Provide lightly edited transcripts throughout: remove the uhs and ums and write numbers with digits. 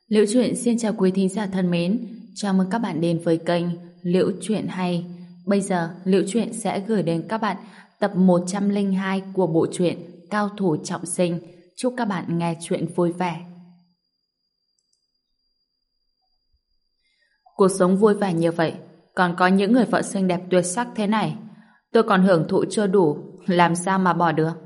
Liễu Chuyện xin chào quý thính giả thân mến, chào mừng các bạn đến với kênh Liễu Chuyện Hay. Bây giờ, Liễu Chuyện sẽ gửi đến các bạn tập 102 của bộ truyện Cao Thủ Trọng Sinh. Chúc các bạn nghe chuyện vui vẻ. Cuộc sống vui vẻ như vậy, còn có những người vợ xinh đẹp tuyệt sắc thế này. Tôi còn hưởng thụ chưa đủ, làm sao mà bỏ được?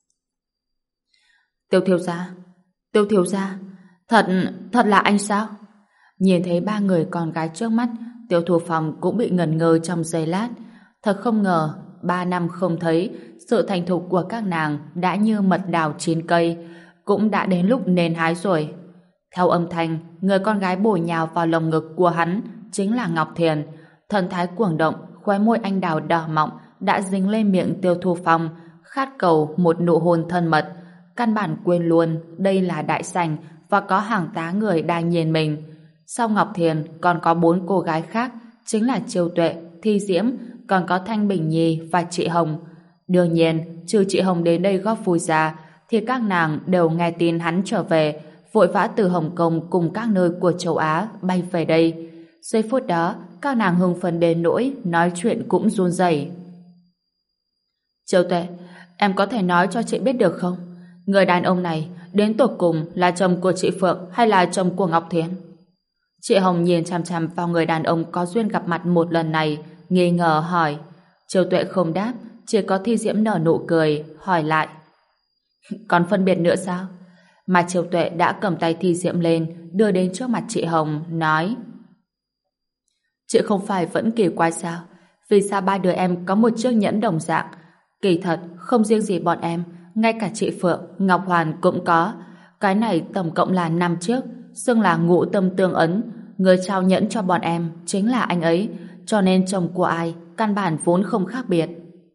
Tiêu Thiếu Gia, thật là anh sao? Nhìn thấy ba người con gái trước mắt, Tiêu Thu Phong cũng bị ngẩn ngơ trong giây lát. Thật không ngờ, 3 năm không thấy, sự thành thục của các nàng đã như mật đào chín cây, cũng đã đến lúc nên hái rồi. Theo âm thanh, người con gái bổ nhào vào lồng ngực của hắn chính là Ngọc Thiền. Thần thái cuồng động, khóe môi anh đào đỏ mọng đã dính lên miệng Tiêu Thu Phong, khát cầu một nụ hôn thân mật. Căn bản quên luôn đây là đại sảnh và có hàng tá người đang nhìn mình. Sau Ngọc Thiền còn có 4 cô gái khác, chính là Chiêu Tuệ, Thi Diễm, còn có Thanh Bình Nhi và chị Hồng. Đương nhiên, trừ chị Hồng đến đây góp vui ra, thì các nàng đều nghe tin hắn trở về, vội vã từ Hồng Kông cùng các nơi của châu Á bay về đây. Giây phút đó, các nàng hưng phấn đến nỗi nói chuyện cũng run rẩy. Chiêu Tuệ, em có thể nói cho chị biết được không? Người đàn ông này đến tột cùng là chồng của chị Phượng hay là chồng của Ngọc Thiến? Chị Hồng nhìn chằm chằm vào người đàn ông có duyên gặp mặt một lần này, nghi ngờ hỏi. Chiêu Tuệ không đáp, chỉ có Thi Diễm nở nụ cười, hỏi lại. Còn phân biệt nữa sao? Mà Chiêu Tuệ đã cầm tay Thi Diễm lên, đưa đến trước mặt chị Hồng, nói. Chị không phải vẫn kỳ quái sao? Vì sao ba đứa em có một chiếc nhẫn đồng dạng? Kỳ thật, không riêng gì bọn em, ngay cả chị Phượng, Ngọc Hoàn cũng có. Cái này tổng cộng là 5 chiếc, xưng là ngũ tâm tương ấn. Người trao nhẫn cho bọn em chính là anh ấy, cho nên chồng của ai căn bản vốn không khác biệt.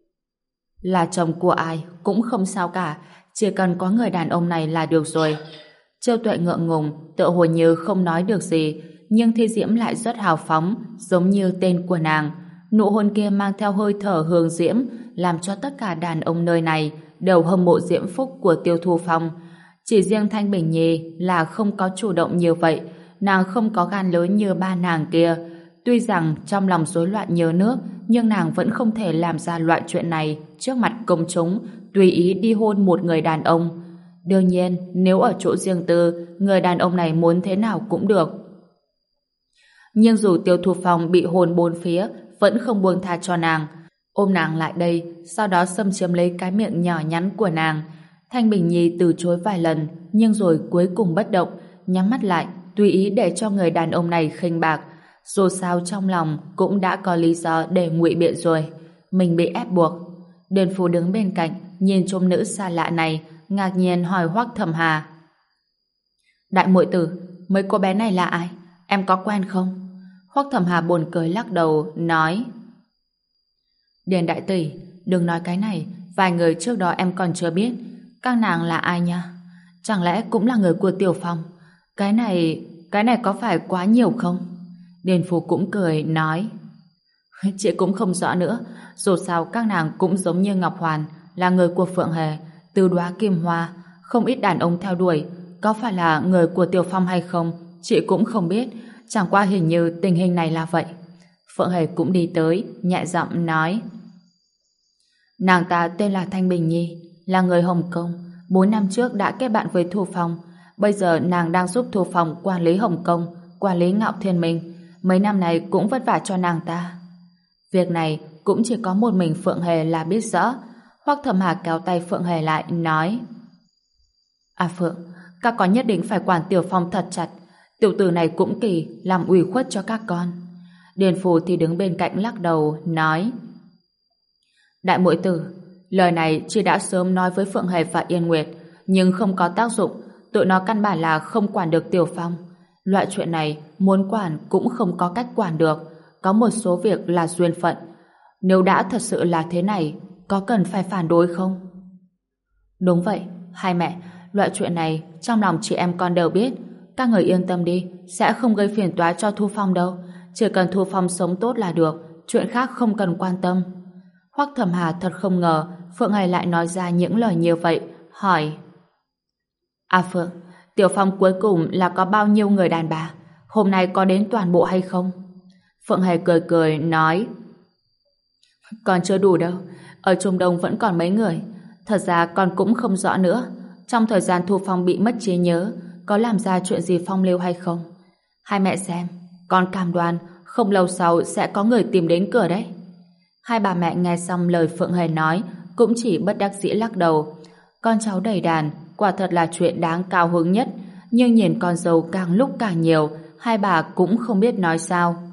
Là chồng của ai cũng không sao cả, chỉ cần có người đàn ông này là được rồi. Chiêu Tuệ ngượng ngùng, tựa hồ như không nói được gì, nhưng Thi Diễm lại rất hào phóng, giống như tên của nàng. Nụ hôn kia mang theo hơi thở hương diễm, làm cho tất cả đàn ông nơi này đều hâm mộ diễm phúc của Tiêu Thu Phong. Chỉ riêng Thanh Bình Nhi là không có chủ động như vậy, nàng không có gan lớn như ba nàng kia. Tuy rằng trong lòng rối loạn như nước, nhưng nàng vẫn không thể làm ra loại chuyện này trước mặt công chúng, tùy ý đi hôn một người đàn ông. Đương nhiên, nếu ở chỗ riêng tư, người đàn ông này muốn thế nào cũng được. Nhưng dù Tiêu Thu Phong bị hôn bốn phía, vẫn không buông tha cho nàng. Ôm nàng lại đây, sau đó xâm chiếm lấy cái miệng nhỏ nhắn của nàng. Thanh Bình Nhi từ chối vài lần, nhưng rồi cuối cùng bất động, nhắm mắt lại, tùy ý để cho người đàn ông này khinh bạc. Dù sao trong lòng cũng đã có lý do để ngụy biện rồi. Mình bị ép buộc. Điền Phú đứng bên cạnh, nhìn trông nữ xa lạ này, ngạc nhiên hỏi Hoắc Thẩm Hà. Đại muội tử, mấy cô bé này là ai? Em có quen không? Hoắc Thẩm Hà buồn cười lắc đầu, nói. Điền đại tỷ, đừng nói cái này, vài người trước đó em còn chưa biết. Các nàng là ai nha? Chẳng lẽ cũng là người của Tiểu Phong? Cái này có phải quá nhiều không? Điền Phú cũng cười, nói. Chị cũng không rõ nữa, dù sao các nàng cũng giống như Ngọc Hoàn, là người của Phượng Hề, Từ Đóa Kim Hoa, không ít đàn ông theo đuổi. Có phải là người của Tiểu Phong hay không? Chị cũng không biết, chẳng qua hình như tình hình này là vậy. Phượng Hề cũng đi tới, nhẹ giọng nói. Nàng ta tên là Thanh Bình Nhi, là người Hồng Kông, 4 năm trước đã kết bạn với Thu Phong. Bây giờ nàng đang giúp Thu Phong quản lý Hồng Kông, quản lý Ngạo Thiên Minh. Mấy năm này cũng vất vả cho nàng ta. Việc này cũng chỉ có một mình Phượng Hề là biết rõ. Hoắc Thẩm Hà kéo tay Phượng Hề lại, nói. À Phượng, các con nhất định phải quản Tiểu Phong thật chặt. Tiểu tử này cũng kỳ, làm ủy khuất cho các con. Điền Phù thì đứng bên cạnh lắc đầu, nói. Đại muội tử, lời này chị đã sớm nói với Phượng Hề và Yên Nguyệt, nhưng không có tác dụng. Tụi nó căn bản là không quản được Tiểu Phong. Loại chuyện này muốn quản cũng không có cách quản được. Có một số việc là duyên phận. Nếu đã thật sự là thế này, có cần phải phản đối không? Đúng vậy, hai mẹ, loại chuyện này trong lòng chị em con đều biết. Các người yên tâm đi, sẽ không gây phiền toái cho Thu Phong đâu. Chỉ cần Thu Phong sống tốt là được, chuyện khác không cần quan tâm. Hoắc Thẩm Hà thật không ngờ Phượng Hề lại nói ra những lời như vậy, hỏi. À Phượng, Tiểu Phong cuối cùng là có bao nhiêu người đàn bà? Hôm nay có đến toàn bộ hay không? Phượng Hề cười cười nói: Còn chưa đủ đâu, ở Trung Đông vẫn còn mấy người. Thật ra con cũng không rõ nữa. Trong thời gian Thu Phong bị mất trí nhớ, có làm ra chuyện gì phong lưu hay không? Hai mẹ xem, con cam đoan không lâu sau sẽ có người tìm đến cửa đấy. Hai bà mẹ nghe xong lời Phượng Hề nói, cũng chỉ bất đắc dĩ lắc đầu. Con cháu đầy đàn, quả thật là chuyện đáng cao hứng nhất, nhưng nhìn con dâu càng lúc càng nhiều, hai bà cũng không biết nói sao.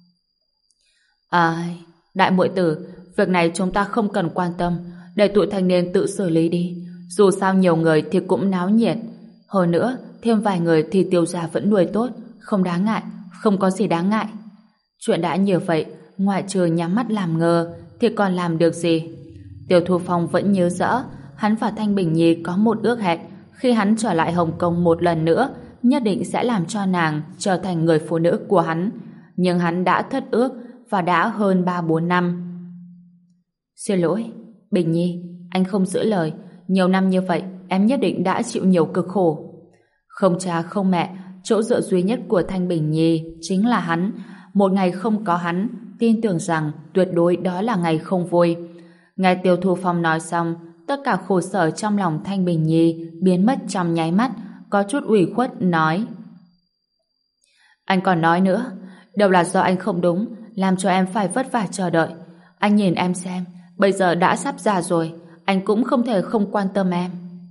Đại muội tử, việc này chúng ta không cần quan tâm, để tụi thanh niên tự xử lý đi. Dù sao nhiều người thì cũng náo nhiệt. Hơn nữa, thêm vài người thì Tiêu gia vẫn nuôi tốt, không đáng ngại, không có gì đáng ngại. Chuyện đã nhiều vậy, ngoại trừ nhắm mắt làm ngơ, thì còn làm được gì? Tiêu Thu Phong vẫn nhớ rõ, hắn và Thanh Bình Nhi có một ước hẹn, khi hắn trở lại Hồng Kông một lần nữa, nhất định sẽ làm cho nàng trở thành người phụ nữ của hắn. Nhưng hắn đã thất ước, và đã hơn 3-4 năm. Xin lỗi, Bình Nhi, anh không giữ lời. Nhiều năm như vậy, em nhất định đã chịu nhiều cực khổ. Không cha không mẹ, chỗ dựa duy nhất của Thanh Bình Nhi chính là hắn. Một ngày không có hắn, tin tưởng rằng tuyệt đối đó là ngày không vui. Nghe Tiêu Thu Phong nói xong, tất cả khổ sở trong lòng Thanh Bình Nhi biến mất trong nháy mắt, có chút ủy khuất nói: Anh còn nói nữa, đâu là do anh không đúng, làm cho em phải vất vả chờ đợi. Anh nhìn em xem, bây giờ đã sắp già rồi, anh cũng không thể không quan tâm em.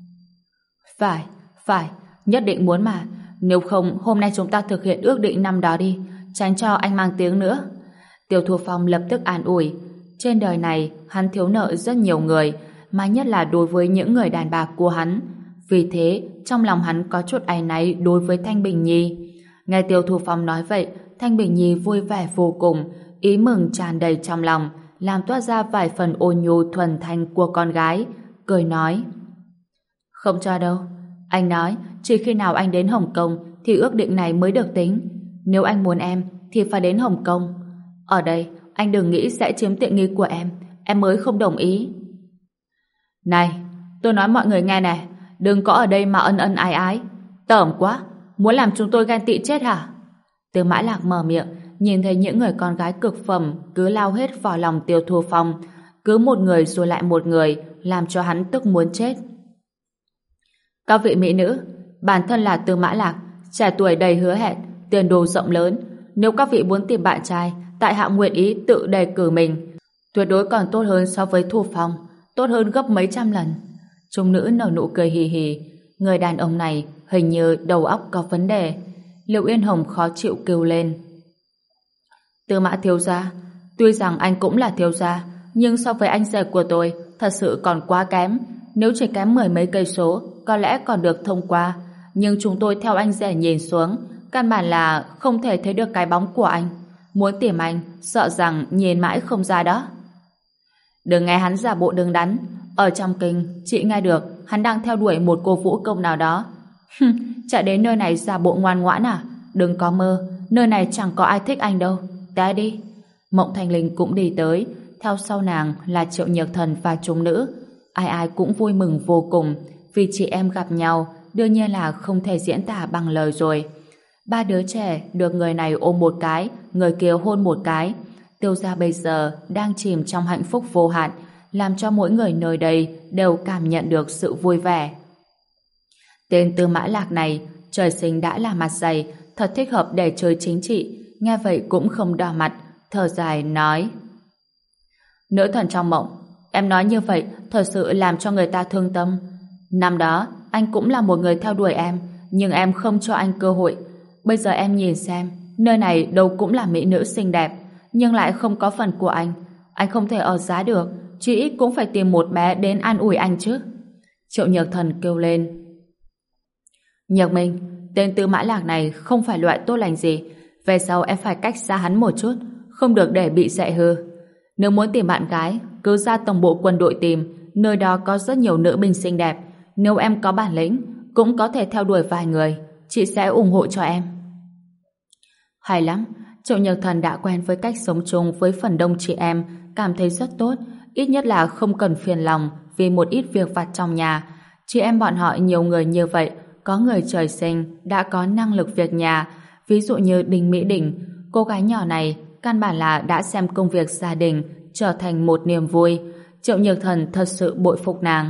Phải, nhất định muốn mà. Nếu không, hôm nay chúng ta thực hiện ước định năm đó đi, tránh cho anh mang tiếng nữa. Tiêu Thu Phong lập tức an ủi. Trên đời này, hắn thiếu nợ rất nhiều người, mà nhất là đối với những người đàn bà của hắn. Vì thế, trong lòng hắn có chút áy náy đối với Thanh Bình Nhi. Nghe Tiêu Thu Phong nói vậy, Thanh Bình Nhi vui vẻ vô cùng, ý mừng tràn đầy trong lòng, làm toát ra vài phần ôn nhu thuần thanh của con gái, cười nói: Không cho đâu, anh nói chỉ khi nào anh đến Hồng Kông thì ước định này mới được tính. Nếu anh muốn em thì phải đến Hồng Kông. Ở đây, anh đừng nghĩ sẽ chiếm tiện nghi của em mới không đồng ý. Này, tôi nói mọi người nghe này, đừng có ở đây mà ân ân ái ái. Tởm quá, muốn làm chúng tôi ghen tị chết hả? Tiêu Mã Lạc mở miệng, nhìn thấy những người con gái cực phẩm cứ lao hết vào lòng Tiêu Thu Phong, cứ một người rồi lại một người, làm cho hắn tức muốn chết. Các vị mỹ nữ, bản thân là Tiêu Mã Lạc, trẻ tuổi đầy hứa hẹn, tiền đồ rộng lớn. Nếu các vị muốn tìm bạn trai, tại hạ nguyện ý tự đề cử mình. Tuyệt đối còn tốt hơn so với Thu Phong, tốt hơn gấp mấy trăm lần. Trung nữ nở nụ cười hì hì. Người đàn ông này hình như đầu óc có vấn đề. Liệu Yên Hồng khó chịu kêu lên: Tư Mã thiếu gia, tuy rằng anh cũng là thiếu gia, nhưng so với anh rể của tôi thật sự còn quá kém. Nếu chỉ kém 10 mấy cây số có lẽ còn được thông qua, nhưng chúng tôi theo anh rể nhìn xuống, căn bản là không thể thấy được cái bóng của anh. Muốn tìm anh, sợ rằng nhìn mãi không ra đó. Đừng nghe hắn giả bộ đứng đắn. Ở trong kinh, chị nghe được hắn đang theo đuổi một cô vũ công nào đó. Chạy đến nơi này giả bộ ngoan ngoãn à? Đừng có mơ, nơi này chẳng có ai thích anh đâu. Té đi. Mộng Thanh Linh cũng đi tới, theo sau nàng là Triệu Nhược Thần và chúng nữ. Ai ai cũng vui mừng vô cùng, vì chị em gặp nhau đương nhiên là không thể diễn tả bằng lời rồi. Ba đứa trẻ được người này ôm một cái, người kia hôn một cái. Tiêu gia bây giờ đang chìm trong hạnh phúc vô hạn, làm cho mỗi người nơi đây đều cảm nhận được sự vui vẻ. Tên Tư Mã Lạc này trời sinh đã là mặt dày, thật thích hợp để chơi chính trị. Nghe vậy cũng không đỏ mặt, thở dài nói: Nữ thần trong mộng, em nói như vậy thật sự làm cho người ta thương tâm. Năm đó anh cũng là một người theo đuổi em, nhưng em không cho anh cơ hội. Bây giờ em nhìn xem, nơi này đâu cũng là mỹ nữ xinh đẹp, nhưng lại không có phần của anh. Anh không thể ở giá được, chỉ ít cũng phải tìm một bé đến an ủi anh chứ. Triệu Nhược Thần kêu lên. Nhược Minh, tên Tư Mã Lạc này không phải loại tốt lành gì. Về sau em phải cách xa hắn một chút, không được để bị dạy hư. Nếu muốn tìm bạn gái, cứ ra tổng bộ quân đội tìm, nơi đó có rất nhiều nữ binh xinh đẹp. Nếu em có bản lĩnh, cũng có thể theo đuổi vài người, chị sẽ ủng hộ cho em. Hay lắm, Triệu Nhược Thần đã quen với cách sống chung với phần đông chị em, cảm thấy rất tốt, ít nhất là không cần phiền lòng vì một ít việc vặt trong nhà. Chị em bọn họ nhiều người như vậy, có người trời sinh đã có năng lực việc nhà, ví dụ như Đinh Mỹ Đình. Cô gái nhỏ này căn bản là đã xem công việc gia đình trở thành một niềm vui. Triệu Nhược Thần thật sự bội phục nàng.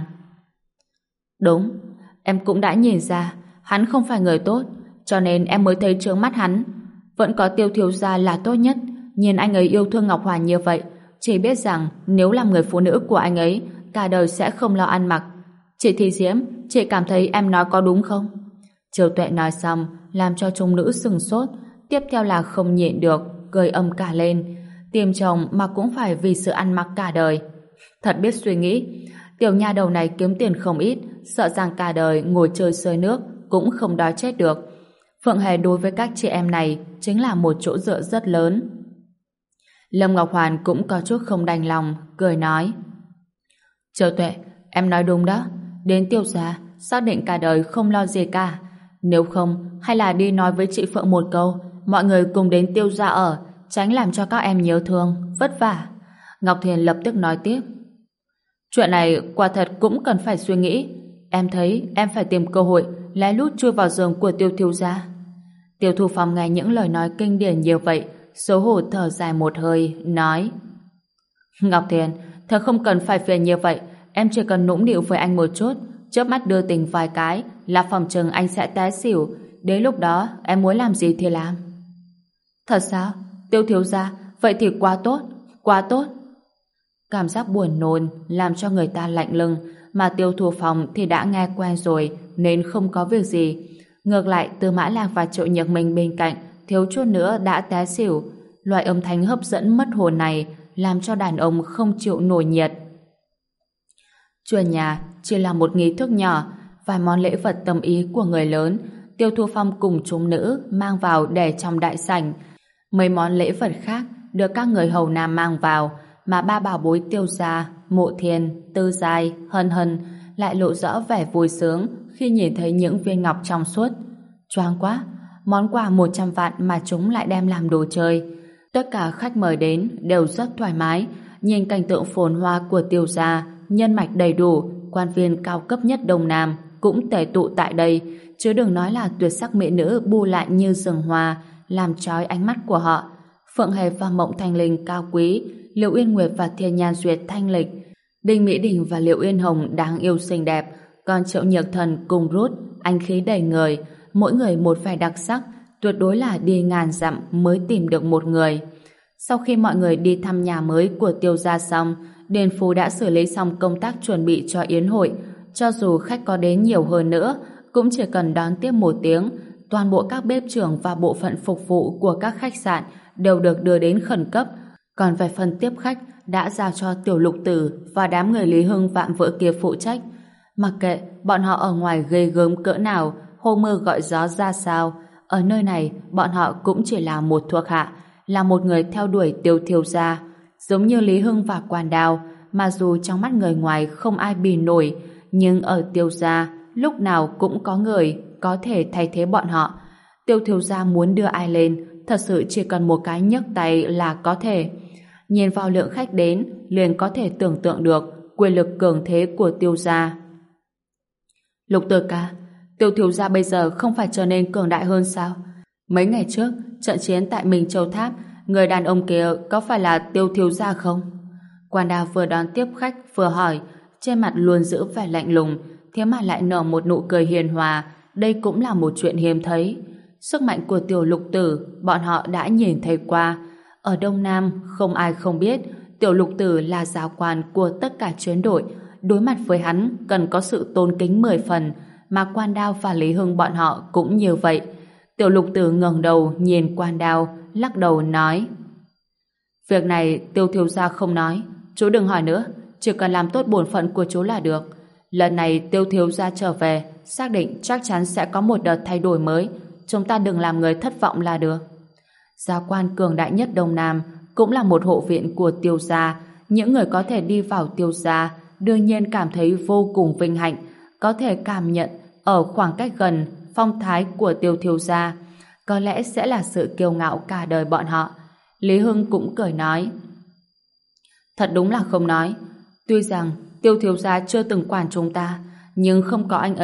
Đúng, em cũng đã nhìn ra hắn không phải người tốt, cho nên em mới thấy trướng mắt hắn. Vẫn có Tiêu thiếu gia là tốt nhất. Nhìn anh ấy yêu thương Ngọc Hoàn như vậy, chỉ biết rằng nếu làm người phụ nữ của anh ấy, cả đời sẽ không lo ăn mặc. Chị Thị Diễm, chị cảm thấy em nói có đúng không? Triều Tuệ nói xong, làm cho trung nữ sừng sốt, tiếp theo là không nhịn được, cười âm cả lên. Tìm chồng mà cũng phải vì sự ăn mặc cả đời. Thật biết suy nghĩ, tiểu nha đầu này kiếm tiền không ít, sợ rằng cả đời ngồi chơi sơi nước cũng không đói chết được. Phượng Hề đối với các chị em này chính là một chỗ dựa rất lớn. Lâm Ngọc Hoàn cũng có chút không đành lòng, cười nói: Triều Tuệ, em nói đúng đó, đến Tiêu gia xác định cả đời không lo gì cả. Nếu không, hay là đi nói với chị Phượng một câu, mọi người cùng đến Tiêu gia ở, tránh làm cho các em nhớ thương, vất vả. Ngọc Thiền lập tức nói tiếp: Chuyện này quả thật cũng cần phải suy nghĩ. Em thấy em phải tìm cơ hội lén lút chui vào giường của Tiêu thiếu gia. Tiêu Thu Phong nghe những lời nói kinh điển như vậy, xấu hổ thở dài một hơi, nói: Ngọc Thiền, thật không cần phải phiền như vậy. Em chỉ cần nũng nịu với anh một chút, chớp mắt đưa tình vài cái là phòng chừng anh sẽ té xỉu. Đến lúc đó em muốn làm gì thì làm. Thật sao? Tiêu thiếu gia, vậy thì quá tốt, quá tốt. Cảm giác buồn nôn làm cho người ta lạnh lưng, mà Tiêu Thu Phong thì đã nghe quen rồi nên không có việc gì. Ngược lại, Tư Mã Lạc và Triệu Nhược Minh bên cạnh thiếu chút nữa đã té xỉu. Loại âm thanh hấp dẫn mất hồn này làm cho đàn ông không chịu nổi nhiệt. Chuyển nhà chỉ là một nghi thức nhỏ, vài món lễ vật tâm ý của người lớn, Tiêu Thu Phong cùng chúng nữ mang vào để trong đại sảnh. Mấy món lễ vật khác được các người hầu nam mang vào, mà ba bảo bối Tiêu gia, Mộ Thiên, Tư Giai, Hân Hân lại lộ rõ vẻ vui sướng khi nhìn thấy những viên ngọc trong suốt. Choáng quá, món quà 100 vạn mà chúng lại đem làm đồ chơi. Tất cả khách mời đến đều rất thoải mái, nhìn cảnh tượng phồn hoa của Tiêu gia, nhân mạch đầy đủ, quan viên cao cấp nhất Đông Nam cũng tề tụ tại đây, chứ đừng nói là tuyệt sắc mỹ nữ bu lại như rừng hoa, làm chói ánh mắt của họ. Phượng Hề và Mộng Thanh Linh cao quý, Liệu Uyên Nguyệt và Thiên Nhan Duyệt thanh lịch, Đinh Mỹ Đình và Liệu Uyên Hồng đáng yêu xinh đẹp, còn Triệu Nhược Thần cùng Rút anh khí đầy người, mỗi người một vẻ đặc sắc, tuyệt đối là đi ngàn dặm mới tìm được một người. Sau khi mọi người đi thăm nhà mới của Tiêu gia xong, Điền Phú đã xử lý xong công tác chuẩn bị cho yến hội. Cho dù khách có đến nhiều hơn nữa, cũng chỉ cần đón tiếp 1 tiếng, toàn bộ các bếp trưởng và bộ phận phục vụ của các khách sạn đều được đưa đến khẩn cấp. Còn về phần tiếp khách đã giao cho Tiểu Lục Tử và đám người Lý Hưng vạm vỡ kia phụ trách. Mặc kệ bọn họ ở ngoài ghê gớm cỡ nào, hô mưa gọi gió ra sao, ở nơi này bọn họ cũng chỉ là một thuộc hạ, là một người theo đuổi Tiêu thiếu gia. Giống như Lý Hưng và Quan Đào, mà dù trong mắt người ngoài không ai bì nổi, nhưng ở Tiêu gia lúc nào cũng có người có thể thay thế bọn họ. Tiêu thiếu gia muốn đưa ai lên, thật sự chỉ cần một cái nhấc tay là có thể. Nhìn vào lượng khách đến, liền có thể tưởng tượng được quyền lực cường thế của Tiêu gia. Lục Tử ca, Tiêu thiếu gia bây giờ không phải trở nên cường đại hơn sao? Mấy ngày trước, trận chiến tại Minh Châu Tháp, người đàn ông kia có phải là Tiêu thiếu gia không? Quan Đào vừa đón tiếp khách vừa hỏi, trên mặt luôn giữ vẻ lạnh lùng, thế mà lại nở một nụ cười hiền hòa. Đây cũng là một chuyện hiếm thấy. Sức mạnh của Tiểu Lục Tử bọn họ đã nhìn thấy qua. Ở Đông Nam không ai không biết Tiểu Lục Tử là giáo quan của tất cả chiến đội, đối mặt với hắn cần có sự tôn kính 10 phần, mà Quan Đao và Lý Hưng bọn họ cũng như vậy. Tiểu Lục Tử ngẩng đầu nhìn Quan Đao, lắc đầu nói: Việc này Tiêu thiếu gia không nói, chú đừng hỏi nữa, chỉ cần làm tốt bổn phận của chú là được. Lần này Tiêu thiếu gia trở về, xác định chắc chắn sẽ có một đợt thay đổi mới, chúng ta đừng làm người thất vọng là được. Giáo quan cường đại nhất Đông Nam cũng là một hộ viện của Tiêu gia, những người có thể đi vào Tiêu gia đương nhiên cảm thấy vô cùng vinh hạnh, có thể cảm nhận ở khoảng cách gần phong thái của Tiêu thiếu gia, có lẽ sẽ là sự kiêu ngạo cả đời bọn họ. Lý Hưng cũng cười nói: Thật đúng là không nói, tuy rằng Tiêu thiếu gia chưa từng quản chúng ta, nhưng không có anh ấy,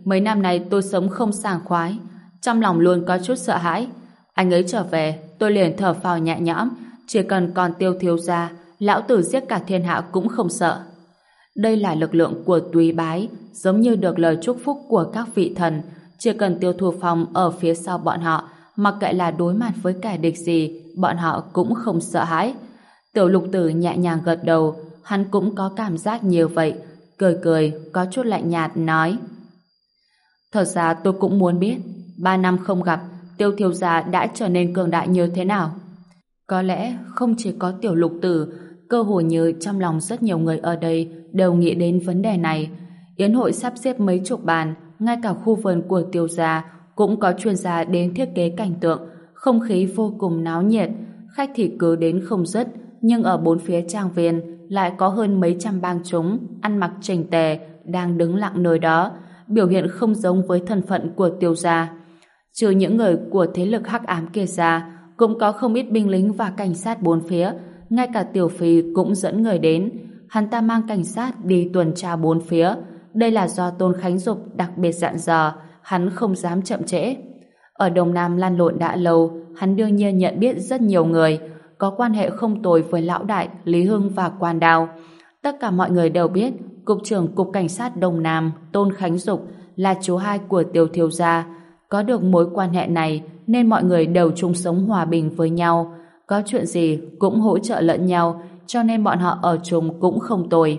mấy năm nay tôi sống không sảng khoái, trong lòng luôn có chút sợ hãi. Anh ấy trở về, tôi liền thở phào nhẹ nhõm, chỉ cần còn Tiêu thiếu gia, lão tử giết cả thiên hạ cũng không sợ. Đây là lực lượng của Túy Bái, giống như được lời chúc phúc của các vị thần, chỉ cần Tiêu Thu Phong ở phía sau bọn họ, mặc kệ là đối mặt với kẻ địch gì, bọn họ cũng không sợ hãi. Tiểu Lục Tử nhẹ nhàng gật đầu, hắn cũng có cảm giác như vậy, cười cười, có chút lạnh nhạt nói: thật ra tôi cũng muốn biết, 3 năm không gặp, Tiêu thiếu gia đã trở nên cường đại như thế nào. Có lẽ không chỉ có Tiểu Lục Tử, cơ hồ như trong lòng rất nhiều người ở đây đều nghĩ đến vấn đề này. Yến hội sắp xếp mấy chục bàn, ngay cả khu vườn của Tiêu gia cũng có chuyên gia đến thiết kế cảnh tượng, không khí vô cùng náo nhiệt, khách thì cứ đến không dứt, nhưng ở bốn phía trang viên lại có hơn mấy trăm bang chúng ăn mặc chỉnh tề đang đứng lặng nơi đó, biểu hiện không giống với thân phận của Tiêu gia. Trừ những người của thế lực hắc ám kia ra, cũng có không ít binh lính và cảnh sát bốn phía, ngay cả Tiểu Phi cũng dẫn người đến. Hắn ta mang cảnh sát đi tuần tra bốn phía. Đây là do Tôn Khánh Dục đặc biệt dặn dò, hắn không dám chậm trễ. Ở Đông Nam lăn lộn đã lâu, hắn đương nhiên nhận biết rất nhiều người, có quan hệ không tồi với Lão Đại, Lý Hưng và Quan Đào. Tất cả mọi người đều biết Cục trưởng Cục Cảnh sát Đông Nam Tôn Khánh Dục là chú hai của Tiêu thiếu gia. Có được mối quan hệ này nên mọi người đều chung sống hòa bình với nhau, có chuyện gì cũng hỗ trợ lẫn nhau, cho nên bọn họ ở chung cũng không tồi.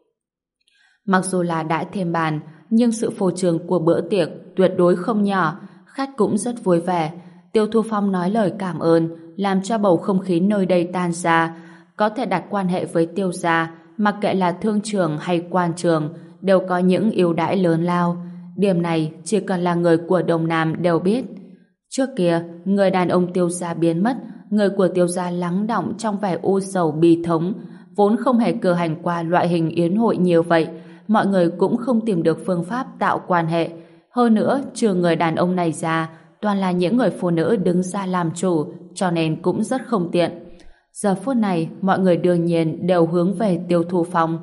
Mặc dù là đã thêm bàn, nhưng sự phô trương của bữa tiệc tuyệt đối không nhỏ, khách cũng rất vui vẻ. Tiêu Thu Phong nói lời cảm ơn, làm cho bầu không khí nơi đây tan ra. Có thể đặt quan hệ với Tiêu gia, mặc kệ là thương trường hay quan trường, đều có những ưu đãi lớn lao. Điểm này chỉ cần là người của Đông Nam đều biết. Trước kia, người đàn ông Tiêu gia biến mất, người của Tiêu gia lắng đọng trong vẻ u sầu bi thống, vốn không hề cử hành qua loại hình yến hội nhiều vậy, mọi người cũng không tìm được phương pháp tạo quan hệ. Hơn nữa, trừ người đàn ông này ra, toàn là những người phụ nữ đứng ra làm chủ, cho nên cũng rất không tiện. Giờ phút này, mọi người đương nhiên đều hướng về Tiêu Thu Phong.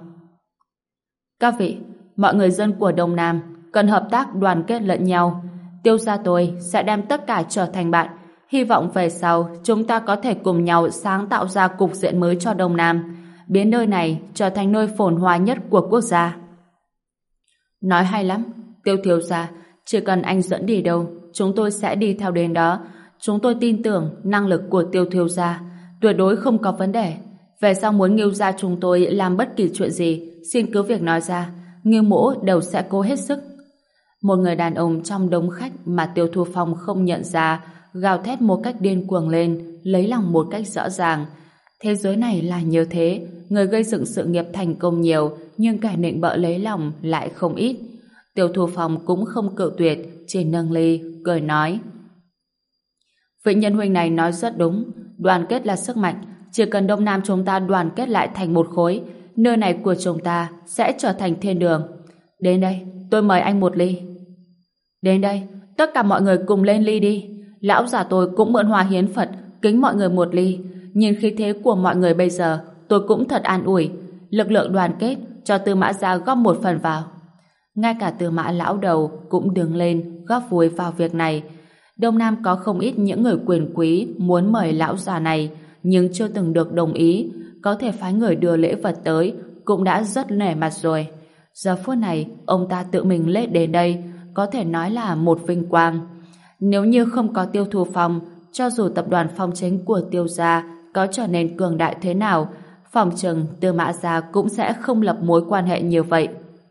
Các vị, mọi người dân của Đông Nam cần hợp tác đoàn kết lẫn nhau. Tiêu gia tôi sẽ đem tất cả trở thành bạn. Hy vọng về sau chúng ta có thể cùng nhau sáng tạo ra cục diện mới cho Đông Nam, biến nơi này trở thành nơi phồn hoa nhất của quốc gia. Nói hay lắm, Tiêu thiếu gia, chỉ cần anh dẫn đi đâu, chúng tôi sẽ đi theo đến đó. Chúng tôi tin tưởng năng lực của Tiêu thiếu gia, tuyệt đối không có vấn đề. Về sau muốn Ngưu gia chúng tôi làm bất kỳ chuyện gì, xin cứ việc nói ra, Ngưu mỗ đều sẽ cố hết sức. Một người đàn ông trong đống khách mà Tiêu Thu Phong không nhận ra gào thét một cách điên cuồng lên, lấy lòng một cách rõ ràng. Thế giới này là như thế, người gây dựng sự nghiệp thành công nhiều, nhưng kẻ nịnh bợ lấy lòng lại không ít. Tiêu Thu Phong cũng không cự tuyệt, chỉ nâng ly, cười nói: vị nhân huynh này nói rất đúng, đoàn kết là sức mạnh, chỉ cần Đông Nam chúng ta đoàn kết lại thành một khối, nơi này của chúng ta sẽ trở thành thiên đường. Đến đây, tôi mời anh một ly. Đến đây, tất cả mọi người cùng lên ly đi. Lão già tôi cũng mượn hoa hiến Phật, kính mọi người một ly. Nhìn khí thế của mọi người bây giờ, tôi cũng thật an ủi. Lực lượng đoàn kết, cho Tư Mã gia góp một phần vào. Ngay cả Tư Mã lão đầu cũng đứng lên góp vui vào việc này. Đông Nam có không ít những người quyền quý muốn mời lão già này, nhưng chưa từng được đồng ý. Có thể phái người đưa lễ vật tới cũng đã rất nể mặt rồi. Giờ phút này, ông ta tự mình lết đến đây, có thể nói là một vinh quang. Nếu như không có Tiêu Thu Phong, cho dù tập đoàn Phong Chính của Tiêu gia có trở nên cường đại thế nào, phòng chừng Tư Mã gia cũng sẽ không lập mối quan hệ như vậy.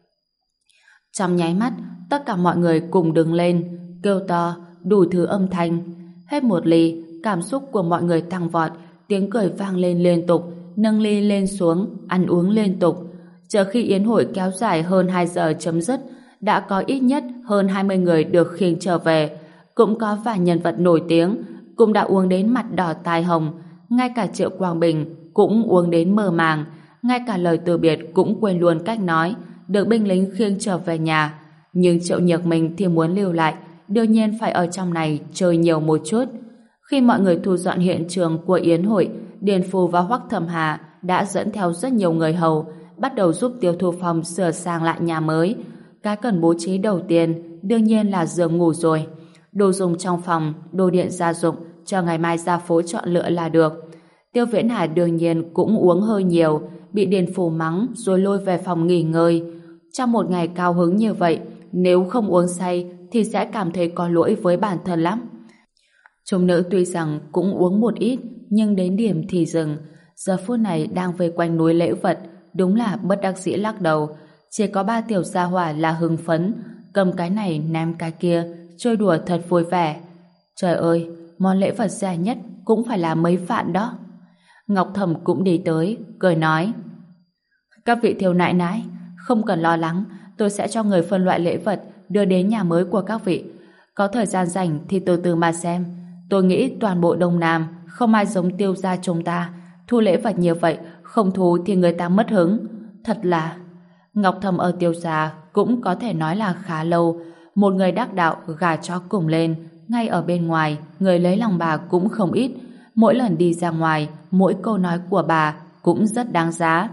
Trong nháy mắt, tất cả mọi người cùng đứng lên, kêu to, đủ thứ âm thanh. Hết một ly, cảm xúc của mọi người tăng vọt, tiếng cười vang lên liên tục, nâng ly lên xuống, ăn uống liên tục. Chờ khi yến hội kéo dài hơn 2 giờ chấm dứt, đã có ít nhất hơn 20 người được khiêng trở về. Cũng có vài nhân vật nổi tiếng, cũng đã uống đến mặt đỏ tai hồng. Ngay cả Triệu Quang Bình cũng uống đến mơ màng. Ngay cả lời từ biệt cũng quên luôn cách nói, được binh lính khiêng trở về nhà. Nhưng Triệu Nhược Minh thì muốn lưu lại, đương nhiên phải ở trong này chơi nhiều một chút. Khi mọi người thu dọn hiện trường của yến hội, Điền Phù và Hoắc Thẩm Hà đã dẫn theo rất nhiều người hầu, bắt đầu giúp Tiêu Thu Phong sửa sang lại nhà mới. Cái cần bố trí đầu tiên đương nhiên là giường ngủ rồi. Đồ dùng trong phòng, đồ điện gia dụng, cho ngày mai ra phố chọn lựa là được. Tiêu Viễn Hải đương nhiên cũng uống hơi nhiều, bị Điền Phủ mắng rồi lôi về phòng nghỉ ngơi. Trong một ngày cao hứng như vậy, nếu không uống say thì sẽ cảm thấy có lỗi với bản thân lắm. Chúng nữ tuy rằng cũng uống một ít, nhưng đến điểm thì dừng. Giờ phút này đang vây quanh núi lễ vật, đúng là bất đắc dĩ lắc đầu. Chỉ có 3 tiểu gia hỏa là hưng phấn, cầm cái này ném cái kia, chơi đùa thật vui vẻ. Trời ơi, món lễ vật rẻ nhất cũng phải là mấy vạn đó. Ngọc Thẩm cũng đi tới, cười nói: các vị thiếu nãi nãi, không cần lo lắng, tôi sẽ cho người phân loại lễ vật đưa đến nhà mới của các vị. Có thời gian rảnh thì từ từ mà xem. Tôi nghĩ toàn bộ Đông Nam không ai giống Tiêu gia chúng ta. Thu lễ vật nhiều vậy, không thu thì người ta mất hứng. Thật là... Ngọc Thẩm ở Tiêu gia cũng có thể nói là khá lâu. Một người đắc đạo gà chó cùng lên. Ngay ở bên ngoài, người lấy lòng bà cũng không ít. Mỗi lần đi ra ngoài, mỗi câu nói của bà cũng rất đáng giá.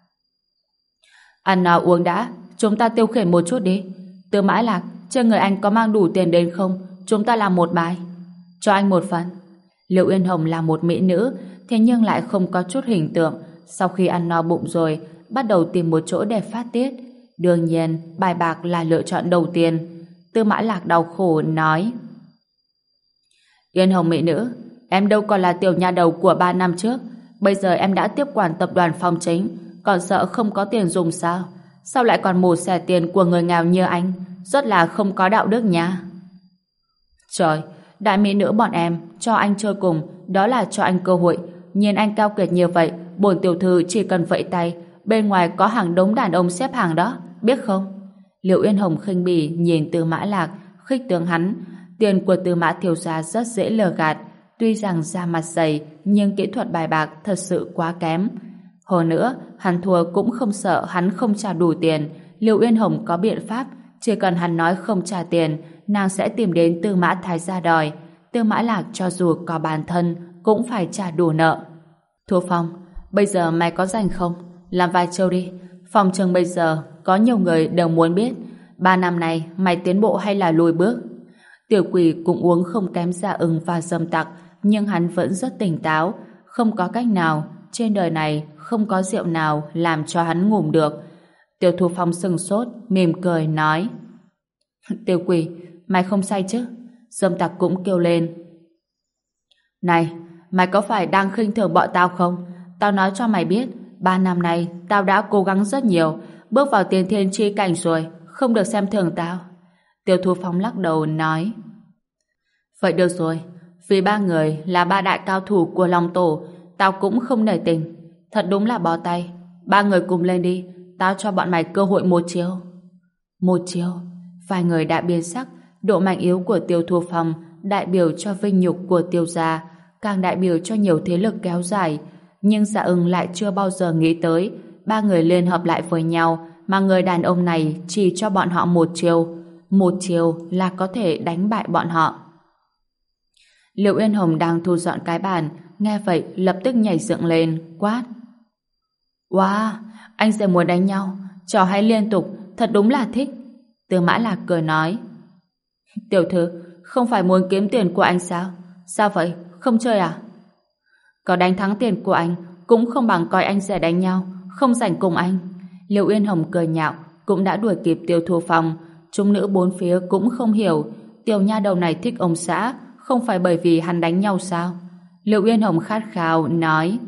Ăn nào uống đã, chúng ta tiêu khiển một chút đi. Từ Mã Lạc, trên người anh có mang đủ tiền đến không? Chúng ta làm một bài. Cho anh một phần. Liệu Yên Hồng là một mỹ nữ, thế nhưng lại không có chút hình tượng. Sau khi ăn no bụng rồi, bắt đầu tìm một chỗ để phát tiết. Đương nhiên, bài bạc là lựa chọn đầu tiên. Tư Mã Lạc đau khổ nói: Yên Hồng mỹ nữ, em đâu còn là tiểu nha đầu của 3 năm trước. Bây giờ em đã tiếp quản tập đoàn Phong Chính, còn sợ không có tiền dùng sao? Sao lại còn mổ xẻ tiền của người nghèo như anh? Rất là không có đạo đức nha. Trời, đại mỹ nữ bọn em cho anh chơi cùng, đó là cho anh cơ hội. Nhìn anh cao kiệt như vậy, bổn tiểu thư chỉ cần vẫy tay, bên ngoài có hàng đống đàn ông xếp hàng đó, biết không? Liệu Yên Hồng khinh bỉ nhìn Tư Mã Lạc, khích tướng hắn. Tiền của Tư Mã thiếu gia rất dễ lừa gạt, tuy rằng da mặt dày, nhưng kỹ thuật bài bạc thật sự quá kém. Hơn nữa, hắn thua cũng không sợ hắn không trả đủ tiền. Liệu Yên Hồng có biện pháp, chỉ cần hắn nói không trả tiền, nàng sẽ tìm đến Tư Mã Thái gia đòi. Tư Mã Lạc cho dù có bản thân cũng phải trả đủ nợ. Thu Phong, bây giờ mày có rảnh không? Làm vài chiêu đi. Phòng trường bây giờ có nhiều người đều muốn biết 3 năm này mày tiến bộ hay là lùi bước. Tiểu Quỷ cũng uống không kém Dạ Ưng và Dâm Tặc, nhưng hắn vẫn rất tỉnh táo. Không có cách nào, trên đời này không có rượu nào làm cho hắn ngủm được. Tiểu Thu Phong sừng sốt, mỉm cười nói: Tiểu Quỷ, mày không say chứ? Dâm Tặc cũng kêu lên: Này, mày có phải đang khinh thường bọn tao không? Tao nói cho mày biết, 3 năm nay tao đã cố gắng rất nhiều, bước vào tiên thiên chi cảnh rồi, không được xem thường tao. Tiêu Thu Phong lắc đầu nói: Vậy được rồi, vì 3 người là 3 đại cao thủ của Long Tổ, tao cũng không nể tình. Thật đúng là bó tay. 3 người cùng lên đi, tao cho bọn mày cơ hội một chiêu. Một chiêu? Vài người đã biến sắc. Độ mạnh yếu của Tiêu Thu Phong đại biểu cho vinh nhục của Tiêu gia, càng đại biểu cho nhiều thế lực kéo dài. Nhưng Dạ Ưng lại chưa bao giờ nghĩ tới 3 người liên hợp lại với nhau, mà người đàn ông này chỉ cho bọn họ một chiêu. Một chiều là có thể đánh bại bọn họ. Liệu Yên Hồng đang thu dọn cái bàn, nghe vậy lập tức nhảy dựng lên, quát: Wow, anh sẽ muốn đánh nhau, trò hay liên tục, thật đúng là thích. Tư Mã Lạc cười nói: Tiểu thư, không phải muốn kiếm tiền của anh sao? Sao vậy, không chơi à? Có đánh thắng tiền của anh cũng không bằng coi anh sẽ đánh nhau, không rảnh cùng anh. Liệu Yên Hồng cười nhạo, cũng đã đuổi kịp Tiêu Thu Phong. Chúng nữ bốn phía cũng không hiểu tiểu nha đầu này thích ông xã không phải bởi vì hắn đánh nhau sao? Liệu Yên Hồng khát khao nói: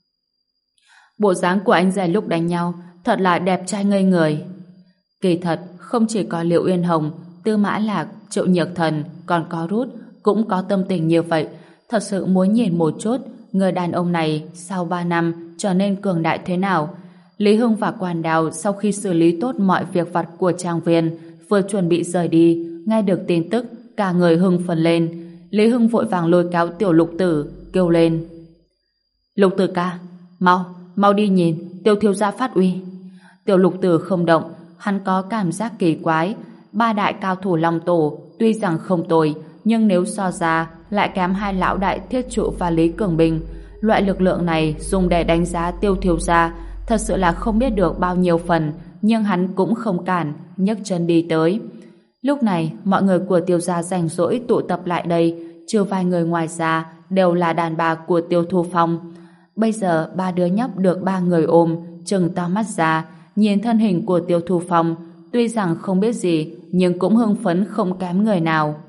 Bộ dáng của anh rể lúc đánh nhau thật là đẹp trai ngây người. Kỳ thật không chỉ có Liệu Yên Hồng, Tư Mã Lạc, Triệu Nhược Thần, còn có Rút cũng có tâm tình như vậy. Thật sự muốn nhìn một chút người đàn ông này sau 3 năm trở nên cường đại thế nào. Lý Hưng và Quan Đào sau khi xử lý tốt mọi việc vặt của trang viên, vừa chuẩn bị rời đi, nghe được tin tức, cả người hưng phấn lên. Lý Hưng vội vàng lôi kéo Tiểu Lục Tử, kêu lên: Lục Tử ca, mau đi nhìn, Tiêu thiếu gia phát uy. Tiểu Lục Tử không động, hắn có cảm giác kỳ quái. 3 đại cao thủ Long Tổ tuy rằng không tồi, nhưng nếu so ra lại kém 2 lão đại Thiết Trụ và Lý Cường Bình. Loại lực lượng này dùng để đánh giá Tiêu thiếu gia thật sự là không biết được bao nhiêu phần, nhưng hắn cũng không cản, nhấc chân đi tới. Lúc này, mọi người của Tiêu gia rảnh rỗi tụ tập lại đây, trừ vài người ngoài ra đều là đàn bà của Tiêu Thu Phong. Bây giờ ba đứa nhóc được ba người ôm, trừng to mắt ra, nhìn thân hình của Tiêu Thu Phong, tuy rằng không biết gì, nhưng cũng hưng phấn không kém người nào.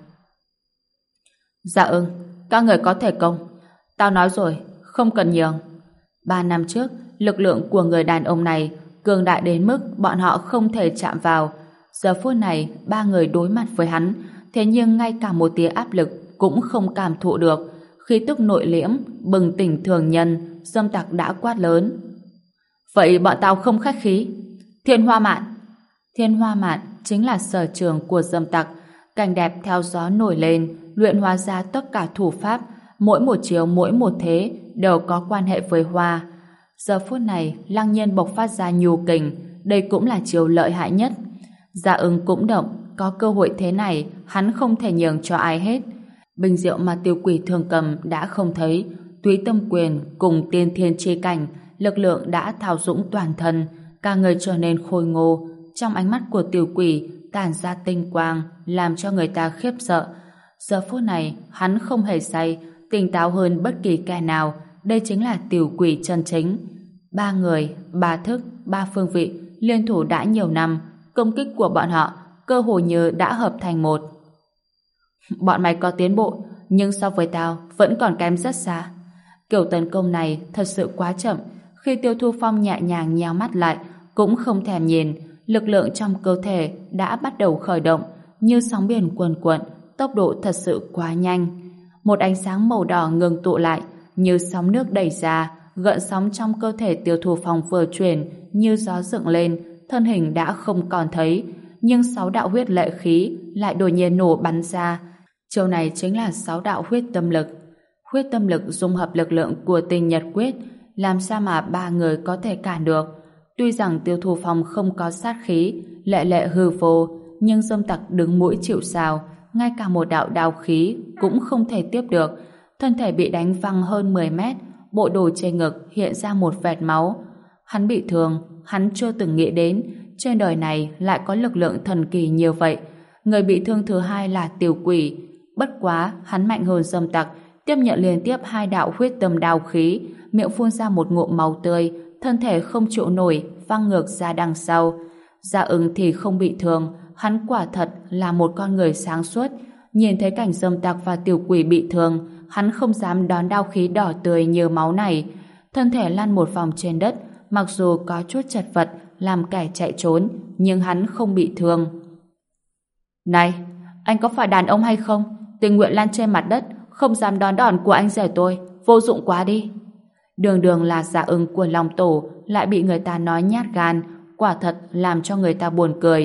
Dạ ưng, các người có thể công. Tao nói rồi, không cần nhường. 3 năm trước, lực lượng của người đàn ông này cường đại đến mức bọn họ không thể chạm vào. Giờ phút này, ba người đối mặt với hắn, thế nhưng ngay cả một tia áp lực cũng không cảm thụ được. Khí tức nội liễm, bừng tỉnh thường nhân, Dâm Tặc đã quát lớn. Vậy bọn tao không khách khí. Thiên Hoa Mạn. Thiên Hoa Mạn chính là sở trường của Dâm Tặc. Cảnh đẹp theo gió nổi lên, luyện hóa ra tất cả thủ pháp, mỗi một chiều mỗi một thế đều có quan hệ với hoa. Giờ phút này, Lăng Nhiên bộc phát ra nhu kình, đây cũng là chiều lợi hại nhất. Dạ Ưng cũng động, có cơ hội thế này, hắn không thể nhường cho ai hết. Bình rượu mà Tiêu Quỷ thường cầm đã không thấy, Túy Tâm Quyền cùng Tiên Thiên Chi Cảnh, lực lượng đã thao dũng toàn thân, cả người trở nên khôi ngô. Trong ánh mắt của Tiểu Quỷ tản ra tinh quang, làm cho người ta khiếp sợ. Giờ phút này, hắn không hề say, tỉnh táo hơn bất kỳ kẻ nào. Đây chính là Tiểu Quỷ chân chính. 3 người, 3 thức, 3 phương vị, liên thủ đã nhiều năm, công kích của bọn họ cơ hồ như đã hợp thành một. Bọn mày có tiến bộ, nhưng so với tao vẫn còn kém rất xa. Kiểu tấn công này thật sự quá chậm. Khi Tiêu Thu Phong nhẹ nhàng nheo mắt lại, cũng không thèm nhìn, lực lượng trong cơ thể đã bắt đầu khởi động, như sóng biển cuồn cuộn, tốc độ thật sự quá nhanh. Một ánh sáng màu đỏ ngừng tụ lại, như sóng nước đẩy ra, gợn sóng trong cơ thể Tiêu Thu Phong vừa chuyển, như gió dựng lên, thân hình đã không còn thấy, nhưng 6 đạo huyết lệ khí lại đột nhiên nổ bắn ra. Chiêu này chính là 6 đạo huyết tâm lực. Huyết tâm lực dung hợp lực lượng của Tinh Nhật Quyết, làm sao mà 3 người có thể cản được. Tuy rằng Tiêu Thu Phong không có sát khí, lệ lệ hư vô, nhưng Dâm Tặc đứng mũi chịu sào, ngay cả một đạo đao khí cũng không thể tiếp được. Thân thể bị đánh văng hơn 10 mét, bộ đồ trên ngực hiện ra một vệt máu. Hắn bị thương, hắn chưa từng nghĩ đến trên đời này lại có lực lượng thần kỳ như vậy. Người bị thương thứ hai là Tiểu Quỷ. Bất quá, hắn mạnh hơn Dâm Tặc, tiếp nhận liên tiếp 2 đạo huyết tâm đao khí, miệng phun ra một ngụm máu tươi, thân thể không chịu nổi, văng ngược ra đằng sau. Dạ Ưng thì không bị thương, hắn quả thật là một con người sáng suốt. Nhìn thấy cảnh Dâm Tặc và Tiểu Quỷ bị thương, hắn không dám đón đao khí đỏ tươi như máu này. Thân thể lăn một vòng trên đất, mặc dù có chút chật vật, làm kẻ chạy trốn, nhưng hắn không bị thương. Này, anh có phải đàn ông hay không? Tình nguyện lăn trên mặt đất, không dám đón đòn của anh rể tôi, vô dụng quá đi. Đường đường là Dạ Ưng của Long Tổ, lại bị người ta nói nhát gan, quả thật làm cho người ta buồn cười.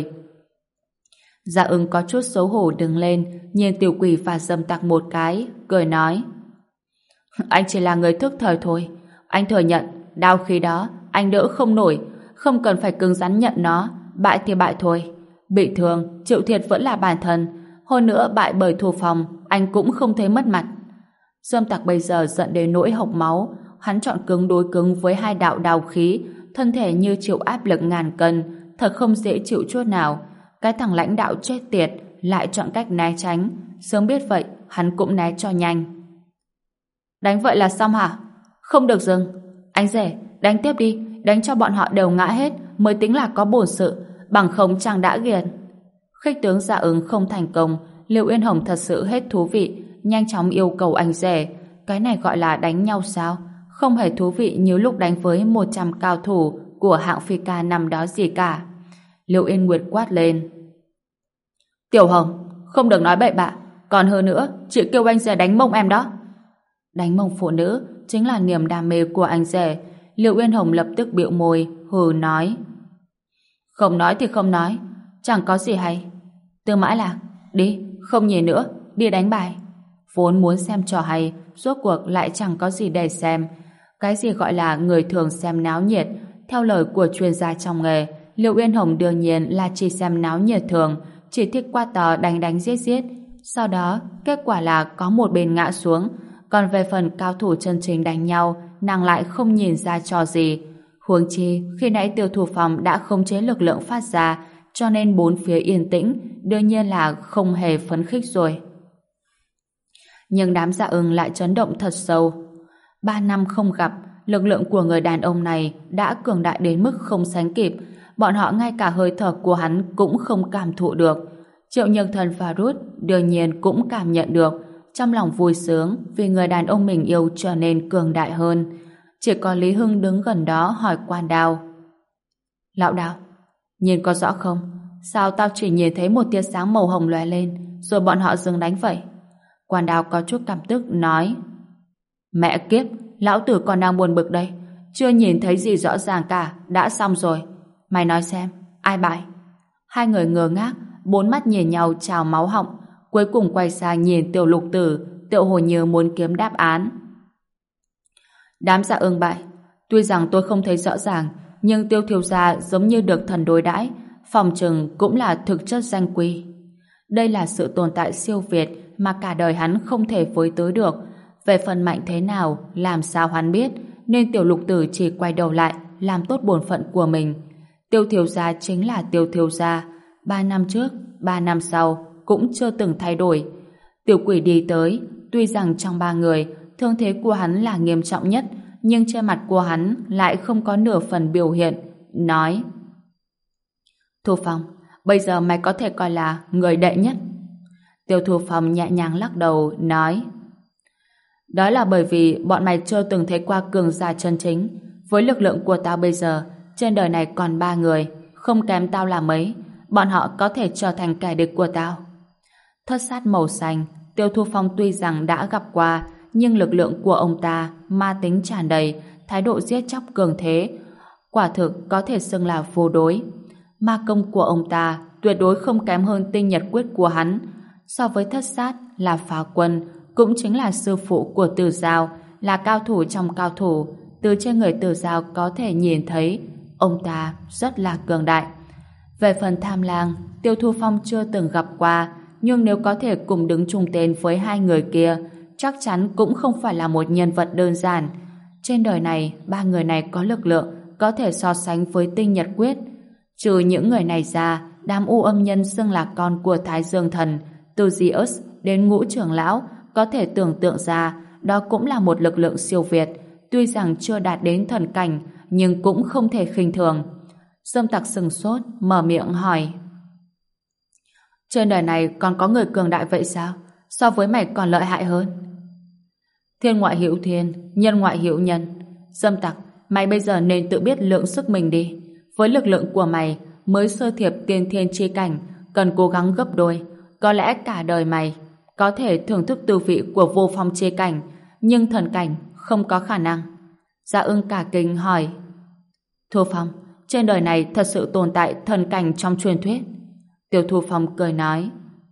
Dạ Ưng có chút xấu hổ đứng lên, nhìn Tiểu Quỷ và Dâm Tặc một cái, cười nói: Anh chỉ là người thức thời thôi. Anh thừa nhận, đao khí đó anh đỡ không nổi, không cần phải cứng rắn nhận nó, bại thì bại thôi. Bị thương, chịu thiệt vẫn là bản thân. Hơn nữa bại bởi Thu Phong, anh cũng không thấy mất mặt. Dâm Tặc bây giờ giận đến nỗi hộc máu, hắn chọn cứng đối cứng với 2 đạo đao khí, thân thể như chịu áp lực ngàn cân, thật không dễ chịu chút nào. Cái thằng lãnh đạo chết tiệt lại chọn cách né tránh, sớm biết vậy hắn cũng né cho nhanh. Đánh vậy là xong hả? Không được dừng. Anh rể, đánh tiếp đi, đánh cho bọn họ đều ngã hết mới tính là có bổn sự, bằng không chàng đã ghiền. Khích tướng Dạ Ứng không thành công, Liệu Yên Hồng thật sự hết thú vị, nhanh chóng yêu cầu anh rể. Cái này gọi là đánh nhau sao? Không hề thú vị như lúc đánh với 100 cao thủ của hạng phi ca năm đó gì cả. Liệu Yên Nguyệt quát lên: Tiểu Hồng, không được nói bậy bạ, còn hơn nữa, chị kêu anh rể đánh mông em đó. Đánh mông phụ nữ chính là niềm đam mê của anh rể. Liệu Yên Hồng lập tức bĩu môi, hừ nói: Không nói thì không nói, chẳng có gì hay. Tư Mã Lạc, đi, không nhìn nữa, đi đánh bài. Vốn muốn xem trò hay, rốt cuộc lại chẳng có gì để xem. Cái gì gọi là người thường xem náo nhiệt, theo lời của chuyên gia trong nghề, Liệu Yên Hồng đương nhiên là chỉ xem náo nhiệt thường, chỉ thích qua tờ đánh đánh giết giết. Sau đó, kết quả là có một bên ngã xuống, còn về phần cao thủ chân chính đánh nhau, nàng lại không nhìn ra trò gì. Huống chi, khi nãy Tiêu Thủ Phong đã khống chế lực lượng phát ra, cho nên bốn phía yên tĩnh, đương nhiên là không hề phấn khích rồi. Nhưng đám Dạ Ưng lại chấn động thật sâu. 3 năm không gặp, lực lượng của người đàn ông này đã cường đại đến mức không sánh kịp, bọn họ ngay cả hơi thở của hắn cũng không cảm thụ được. Triệu Nhược Thần và Ruth đương nhiên cũng cảm nhận được, trong lòng vui sướng vì người đàn ông mình yêu trở nên cường đại hơn. Chỉ có Lý Hưng đứng gần đó hỏi Quan Đao: Lão Đao, nhìn có rõ không? Sao tao chỉ nhìn thấy một tia sáng màu hồng lóe lên, rồi bọn họ dừng đánh vậy? Quan Đao có chút căm tức nói: Mẹ kiếp, lão tử còn đang buồn bực đây, chưa nhìn thấy gì rõ ràng cả, đã xong rồi. Mày nói xem, ai bại? Hai người ngơ ngác, bốn mắt nhìn nhau trào máu họng, cuối cùng quay sang nhìn Tiểu Lục Tử, tựa hồ như muốn kiếm đáp án. Đám Dạ Ưng bại. Tuy rằng tôi không thấy rõ ràng, nhưng Tiêu thiếu gia giống như được thần đối đãi, phòng chừng cũng là thực chất danh quy. Đây là sự tồn tại siêu việt mà cả đời hắn không thể với tới được. Về phần mạnh thế nào, làm sao hắn biết, nên Tiểu Lục Tử chỉ quay đầu lại, làm tốt bổn phận của mình. Tiêu thiếu gia chính là Tiêu thiếu gia, 3 năm trước, 3 năm sau cũng chưa từng thay đổi. Tiểu Quỷ đi tới, tuy rằng trong ba người, thương thế của hắn là nghiêm trọng nhất, nhưng trên mặt của hắn lại không có nửa phần biểu hiện, nói: Thu Phong, bây giờ mày có thể coi là người đệ nhất. Tiêu Thu Phong nhẹ nhàng lắc đầu, nói: Đó là bởi vì bọn mày chưa từng thấy qua cường giả chân chính. Với lực lượng của tao bây giờ, trên đời này còn 3 người, không kém tao là mấy, bọn họ có thể trở thành kẻ địch của tao. Thất sát màu xanh, Tiêu Thu Phong tuy rằng đã gặp qua, nhưng lực lượng của ông ta ma tính tràn đầy, thái độ giết chóc cường thế, quả thực có thể xưng là vô đối. Ma công của ông ta tuyệt đối không kém hơn tinh nhật quyết của hắn. So với thất sát là Phá Quân, cũng chính là sư phụ của Từ Giao, là cao thủ trong cao thủ. Từ trên người Từ Giao có thể nhìn thấy ông ta rất là cường đại. Về phần Tham Lang, Tiêu Thu Phong chưa từng gặp qua, nhưng nếu có thể cùng đứng chung tên với hai người kia, chắc chắn cũng không phải là một nhân vật đơn giản. Trên đời này, 3 người này có lực lượng có thể so sánh với tinh nhật quyết. Trừ những người này ra, đám U Âm Nhân xưng là con của Thái Dương Thần, từ Zeus đến Ngũ Trưởng Lão, có thể tưởng tượng ra đó cũng là một lực lượng siêu việt, tuy rằng chưa đạt đến thần cảnh, nhưng cũng không thể khinh thường. Dâm Tặc sừng sốt, mở miệng hỏi: Trên đời này còn có người cường đại vậy sao? So với mày còn lợi hại hơn? Thiên ngoại hữu thiên, nhân ngoại hữu nhân. Dâm Tặc, mày bây giờ nên tự biết lượng sức mình đi. Với lực lượng của mày, mới sơ thiệp tiên thiên chi cảnh, cần cố gắng gấp đôi. Có lẽ cả đời mày có thể thưởng thức tư vị của vô phong chi cảnh, nhưng thần cảnh không có khả năng. Dạ Ưng cả kinh hỏi: Thu Phong, trên đời này thật sự tồn tại thần cảnh trong truyền thuyết? Tiêu Thu Phong cười nói: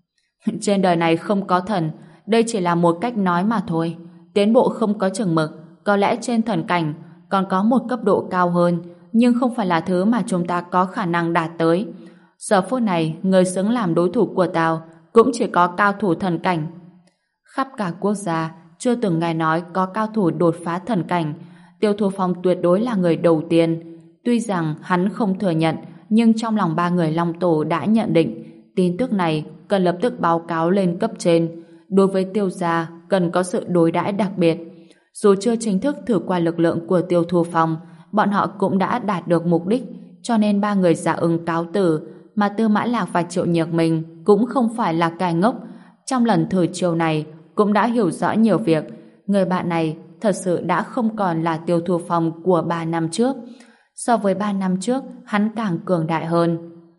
Trên đời này không có thần, đây chỉ là một cách nói mà thôi. Tiến bộ không có chừng mực, có lẽ trên thần cảnh còn có một cấp độ cao hơn, nhưng không phải là thứ mà chúng ta có khả năng đạt tới. Giờ phút này, người xứng làm đối thủ của tao cũng chỉ có cao thủ thần cảnh. Khắp cả quốc gia, chưa từng nghe nói có cao thủ đột phá thần cảnh. Tiêu Thu Phong tuyệt đối là người đầu tiên. Tuy rằng hắn không thừa nhận, nhưng trong lòng 3 người Long Tổ đã nhận định tin tức này cần lập tức báo cáo lên cấp trên. Đối với Tiêu gia cần có sự đối đãi đặc biệt. Dù chưa chính thức thử qua lực lượng của Tiêu Thu Phong, bọn họ cũng đã đạt được mục đích, cho nên 3 người Dạ Ưng cáo từ, mà Tư Mã Lạc và Triệu Nhược Minh cũng không phải là kẻ ngốc. Trong lần thử chiêu này cũng đã hiểu rõ nhiều việc. Người bạn này thật sự đã không còn là Tiêu Thu Phong của 3 năm trước. So với 3 năm trước, hắn càng cường đại hơn.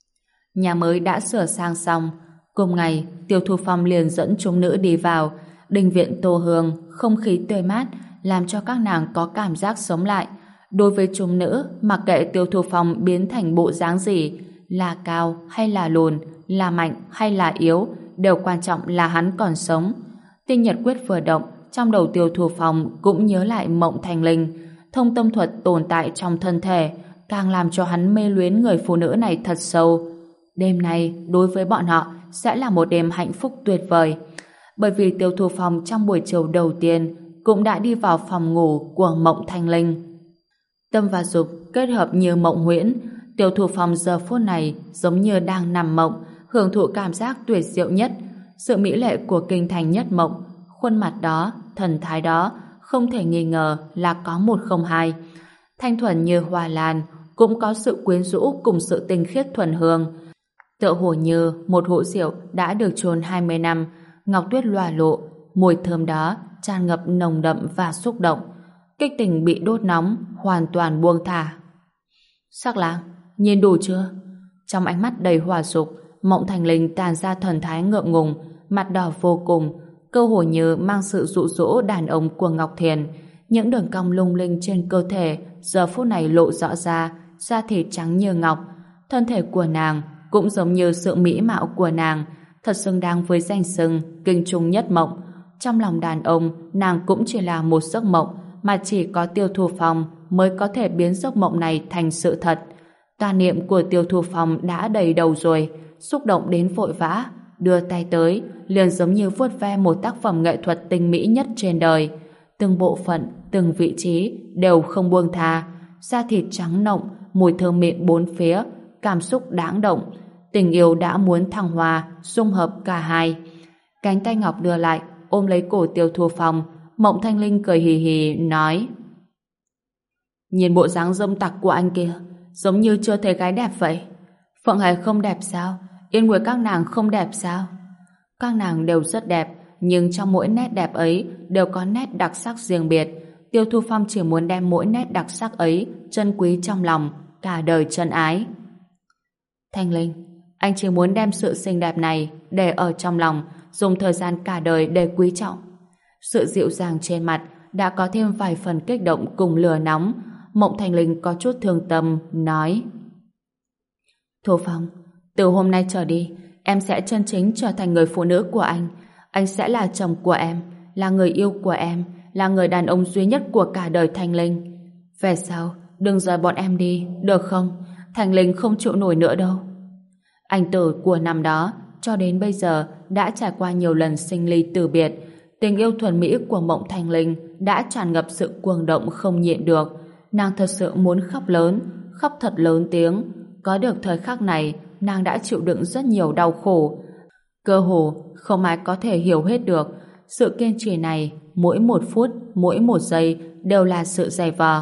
Nhà mới đã sửa sang xong. Cùng ngày, Tiêu Thu Phong liền dẫn chúng nữ đi vào. Đình viện Tô Hương, không khí tươi mát, làm cho các nàng có cảm giác sống lại. Đối với chúng nữ, mặc kệ Tiêu Thu Phong biến thành bộ dáng gì, là cao hay là lùn, là mạnh hay là yếu, đều quan trọng là hắn còn sống. Tinh nhật quyết vừa động, trong đầu Tiêu Thu Phong cũng nhớ lại Mộng Thành Linh. Thông tâm thuật tồn tại trong thân thể, càng làm cho hắn mê luyến người phụ nữ này thật sâu. Đêm nay, đối với bọn họ, sẽ là một đêm hạnh phúc tuyệt vời. Bởi vì Tiêu Thu Phong trong buổi chiều đầu tiên cũng đã đi vào phòng ngủ của Mộng Thanh Linh. Tâm và dục kết hợp như mộng huyễn, Tiêu Thủ Phong giờ phút này giống như đang nằm mộng, hưởng thụ cảm giác tuyệt diệu nhất, sự mỹ lệ của kinh thành nhất mộng. Khuôn mặt đó, thần thái đó, không thể nghi ngờ là có một không hai. Thanh thuần như hoa lan, cũng có sự quyến rũ cùng sự tinh khiết thuần hương. Tựa hồ như một hũ rượu đã được chôn 20 năm, ngọc tuyết lòa lộ, mùi thơm đó tràn ngập nồng đậm và xúc động. Kích tình bị đốt nóng, hoàn toàn buông thả. Sắc Lang, nhìn đủ chưa? Trong ánh mắt đầy hỏa dục, Mộng Thành Linh tàn ra thần thái ngượng ngùng, mặt đỏ vô cùng, cơ hồ như mang sự dụ dỗ đàn ông của Ngọc Thiền. Những đường cong lung linh trên cơ thể giờ phút này lộ rõ ra, da thịt trắng như ngọc. Thân thể của nàng cũng giống như sự mỹ mạo của nàng, thật xứng đáng với danh xưng kinh trung nhất mộng. Trong lòng đàn ông, nàng cũng chỉ là một giấc mộng, mà chỉ có Tiêu Thủ Phong mới có thể biến giấc mộng này thành sự thật. Tà niệm của Tiêu Thủ Phong đã đầy đầu rồi, xúc động đến vội vã, đưa tay tới, liền giống như vuốt ve một tác phẩm nghệ thuật tinh mỹ nhất trên đời. Từng bộ phận, từng vị trí đều không buông tha, da thịt trắng nộng, mùi thơm mịn bốn phía, cảm xúc đáng động. Tình yêu đã muốn thăng hoa, dung hợp cả hai. Cánh tay ngọc đưa lại, ôm lấy cổ Tiêu Thủ Phong. Mộng Thanh Linh cười hì hì nói: nhìn bộ dáng dâm tặc của anh kia, giống như chưa thấy gái đẹp vậy. Phượng Hề không đẹp sao? Yên Nguyệt các nàng không đẹp sao? Các nàng đều rất đẹp, nhưng trong mỗi nét đẹp ấy đều có nét đặc sắc riêng biệt. Tiêu Thủ Phong chỉ muốn đem mỗi nét đặc sắc ấy trân quý trong lòng, cả đời trân ái. Thanh Linh, anh chỉ muốn đem sự xinh đẹp này để ở trong lòng, dùng thời gian cả đời để quý trọng. Sự dịu dàng trên mặt đã có thêm vài phần kích động cùng lửa nóng. Mộng Thành Linh có chút thương tâm nói: Thủ Phong, từ hôm nay trở đi, em sẽ chân chính trở thành người phụ nữ của anh. Anh sẽ là chồng của em, là người yêu của em, là người đàn ông duy nhất của cả đời Thanh Linh. Về sau, đừng rời bọn em đi, được không? Thanh Linh không chịu nổi nữa đâu. Anh Tử của năm đó cho đến bây giờ đã trải qua nhiều lần sinh ly từ biệt. Tình yêu thuần mỹ của Mộng Thanh Linh đã tràn ngập sự cuồng động không nhịn được. Nàng thật sự muốn khóc lớn, khóc thật lớn tiếng. Có được thời khắc này, nàng đã chịu đựng rất nhiều đau khổ. Cơ hồ không ai có thể hiểu hết được. Sự kiên trì này, mỗi một phút, mỗi một giây đều là sự dày vò.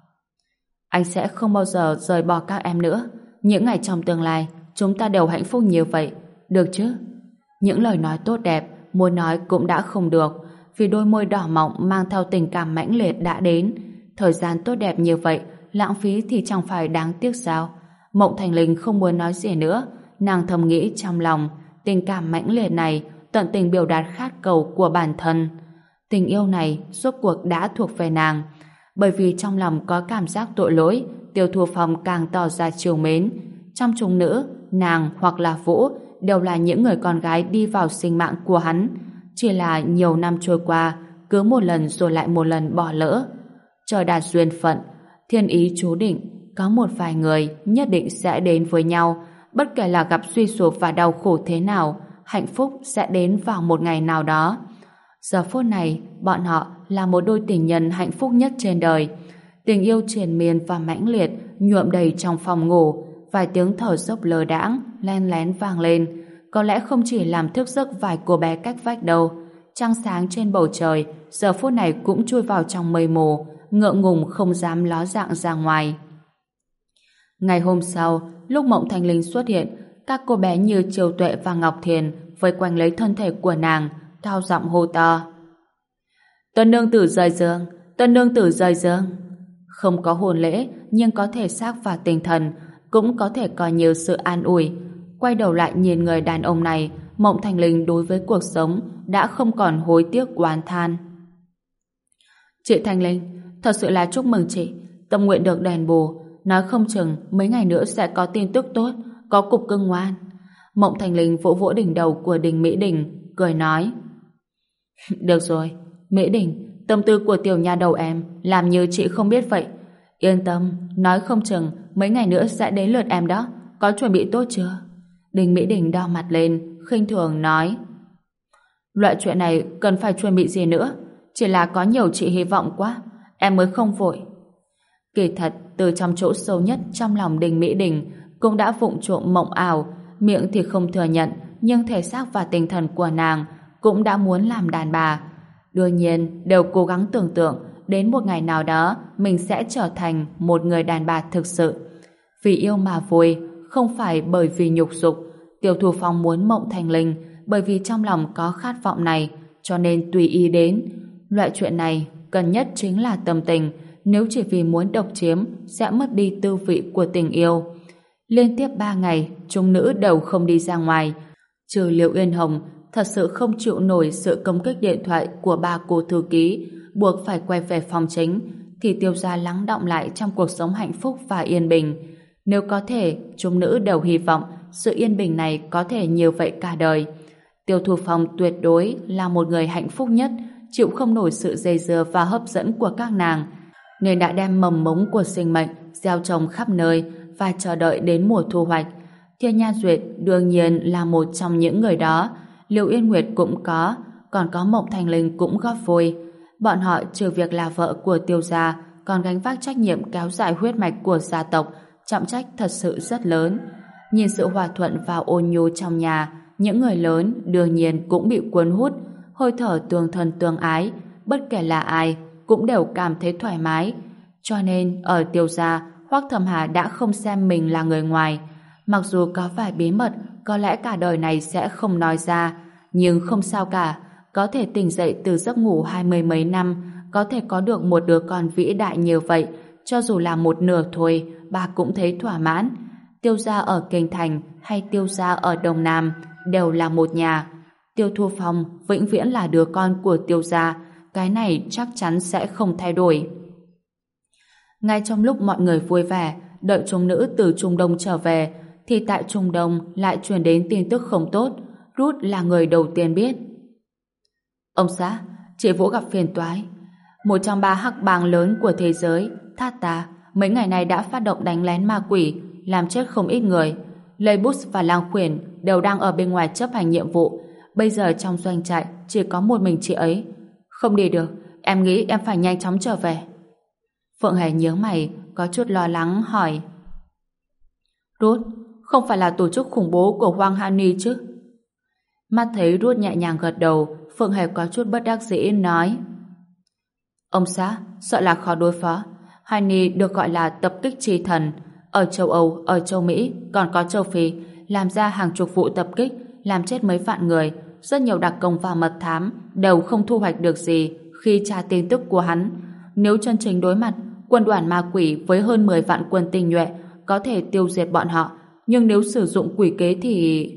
Anh sẽ không bao giờ rời bỏ các em nữa. Những ngày trong tương lai, chúng ta đều hạnh phúc như vậy, được chứ? Những lời nói tốt đẹp muốn nói cũng đã không được, vì đôi môi đỏ mọng mang theo tình cảm mãnh liệt đã đến. Thời gian tốt đẹp như vậy lãng phí thì chẳng phải đáng tiếc sao? Mộng Thành Linh không muốn nói gì nữa. Nàng thầm nghĩ trong lòng, tình cảm mãnh liệt này tận tình biểu đạt khát cầu của bản thân. Tình yêu này rốt cuộc đã thuộc về nàng. Bởi vì trong lòng có cảm giác tội lỗi, Tiêu Thủ Phong càng tỏ ra trìu mến. Trong chúng nữ, nàng hoặc là Vũ đều là những người con gái đi vào sinh mạng của hắn. Chỉ là nhiều năm trôi qua, cứ một lần rồi lại một lần bỏ lỡ. Trời đạt duyên phận, thiên ý chú định, có một vài người nhất định sẽ đến với nhau. Bất kể là gặp suy sụp và đau khổ thế nào, hạnh phúc sẽ đến vào một ngày nào đó. Giờ phút này, bọn họ là một đôi tình nhân hạnh phúc nhất trên đời. Tình yêu triền miên và mãnh liệt nhuộm đầy trong phòng ngủ. Vài tiếng thở dốc lờ đãng len lén vang lên, có lẽ không chỉ làm thức giấc vài cô bé cách vách đâu. Trăng sáng trên bầu trời giờ phút này cũng chui vào trong mây mù, ngượng ngùng không dám ló dạng ra ngoài. Ngày hôm sau, lúc Mộng Thanh Linh xuất hiện, các cô bé như Triều Tuệ và Ngọc Thiền vây quanh lấy thân thể của nàng, cao giọng hô to: Tân nương tử rời giường, tân nương tử rời giường. Không có hôn lễ, nhưng có thể xác và tinh thần, cũng có thể coi như sự an ủi. Quay đầu lại nhìn người đàn ông này, Mộng Thanh Linh đối với cuộc sống đã không còn hối tiếc oán than. Chị Thanh Linh, thật sự là chúc mừng chị, tâm nguyện được đền bù, nói không chừng mấy ngày nữa sẽ có tin tức tốt, có cục cưng ngoan. Mộng Thanh Linh vỗ vỗ đỉnh đầu của Đình Mỹ Đình, cười nói: Được rồi, Mỹ Đình, tâm tư của tiểu nha đầu em làm như chị không biết vậy. Yên tâm, nói không chừng mấy ngày nữa sẽ đến lượt em đó, có chuẩn bị tốt chưa? Đình Mỹ Đình đau mặt lên, khinh thường nói: Loại chuyện này cần phải chuẩn bị gì nữa, chỉ là có nhiều chị hy vọng quá, em mới không vội. Kỳ thật, từ trong chỗ sâu nhất trong lòng Đinh Mỹ Đình cũng đã vụng trộm mộng ảo, miệng thì không thừa nhận, nhưng thể xác và tinh thần của nàng cũng đã muốn làm đàn bà. Đương nhiên, đều cố gắng tưởng tượng đến một ngày nào đó mình sẽ trở thành một người đàn bà thực sự. Vì yêu mà vui, không phải bởi vì nhục dục. Tiêu Thu Phong muốn mộng thành linh bởi vì trong lòng có khát vọng này, cho nên tùy ý đến. Loại chuyện này cần nhất chính là tâm tình, nếu chỉ vì muốn độc chiếm sẽ mất đi tư vị của tình yêu. Liên tiếp 3 ngày, chúng nữ đều không đi ra ngoài. Trừ Liệu Uyên Hồng thật sự không chịu nổi sự công kích điện thoại của ba cô thư ký, buộc phải quay về phòng chính, thì Tiêu gia lắng đọng lại trong cuộc sống hạnh phúc và yên bình. Nếu có thể, chúng nữ đều hy vọng sự yên bình này có thể nhiều vậy cả đời. Tiêu Thu Phong tuyệt đối là một người hạnh phúc nhất, chịu không nổi sự dây dưa và hấp dẫn của các nàng, nên đã đem mầm mống của sinh mệnh gieo trồng khắp nơi và chờ đợi đến mùa thu hoạch. Thiên Nha Duyệt đương nhiên là một trong những người đó. Liệu Yên Nguyệt cũng có, còn có Mộng Thành Linh cũng góp vui. Bọn họ trừ việc là vợ của Tiêu gia, còn gánh vác trách nhiệm kéo dài huyết mạch của gia tộc, trọng trách thật sự rất lớn. Nhìn sự hòa thuận và ôn nhu trong nhà, những người lớn đương nhiên cũng bị cuốn hút, hơi thở tương thân tương ái, bất kể là ai cũng đều cảm thấy thoải mái. Cho nên ở Tiêu gia, Hoắc Thầm Hà đã không xem mình là người ngoài. Mặc dù có vài bí mật có lẽ cả đời này sẽ không nói ra, nhưng không sao cả, có thể tỉnh dậy từ giấc ngủ 20 mấy năm, có thể có được một đứa con vĩ đại như vậy, cho dù là một nửa thôi, bà cũng thấy thỏa mãn. Tiêu gia ở Kinh Thành hay Tiêu gia ở Đông Nam đều là một nhà. Tiêu Thu Phong vĩnh viễn là đứa con của Tiêu gia, cái này chắc chắn sẽ không thay đổi. Ngay trong lúc mọi người vui vẻ, đợi chúng nữ từ Trung Đông trở về, thì tại Trung Đông lại truyền đến tin tức không tốt. Ruth là người đầu tiên biết. Ông xã, chị Vũ gặp phiền toái. Một trong 3 hắc bang lớn của thế giới, Thata, mấy ngày nay đã phát động đánh lén ma quỷ, làm chết không ít người. Leibus và Lang Khuyển đều đang ở bên ngoài chấp hành nhiệm vụ. Bây giờ trong doanh trại chỉ có một mình chị ấy. Không đi được, em nghĩ em phải nhanh chóng trở về. Phượng Hề nhướng mày, có chút lo lắng hỏi. Ruth, không phải là tổ chức khủng bố của Hoàng Hani chứ? Mắt thấy Ruth nhẹ nhàng gật đầu, Phượng Hề có chút bất đắc dĩ nói. Ông xã, sợ là khó đối phó. Hani được gọi là tập kích chi thần. Ở châu Âu, ở châu Mỹ, còn có châu Phi, làm ra hàng chục vụ tập kích, làm chết mấy vạn người. Rất nhiều đặc công và mật thám đều không thu hoạch được gì khi tra tin tức của hắn. Nếu chân chính đối mặt, quân đoàn ma quỷ với hơn 10 vạn quân tinh nhuệ có thể tiêu diệt bọn họ, nhưng nếu sử dụng quỷ kế thì...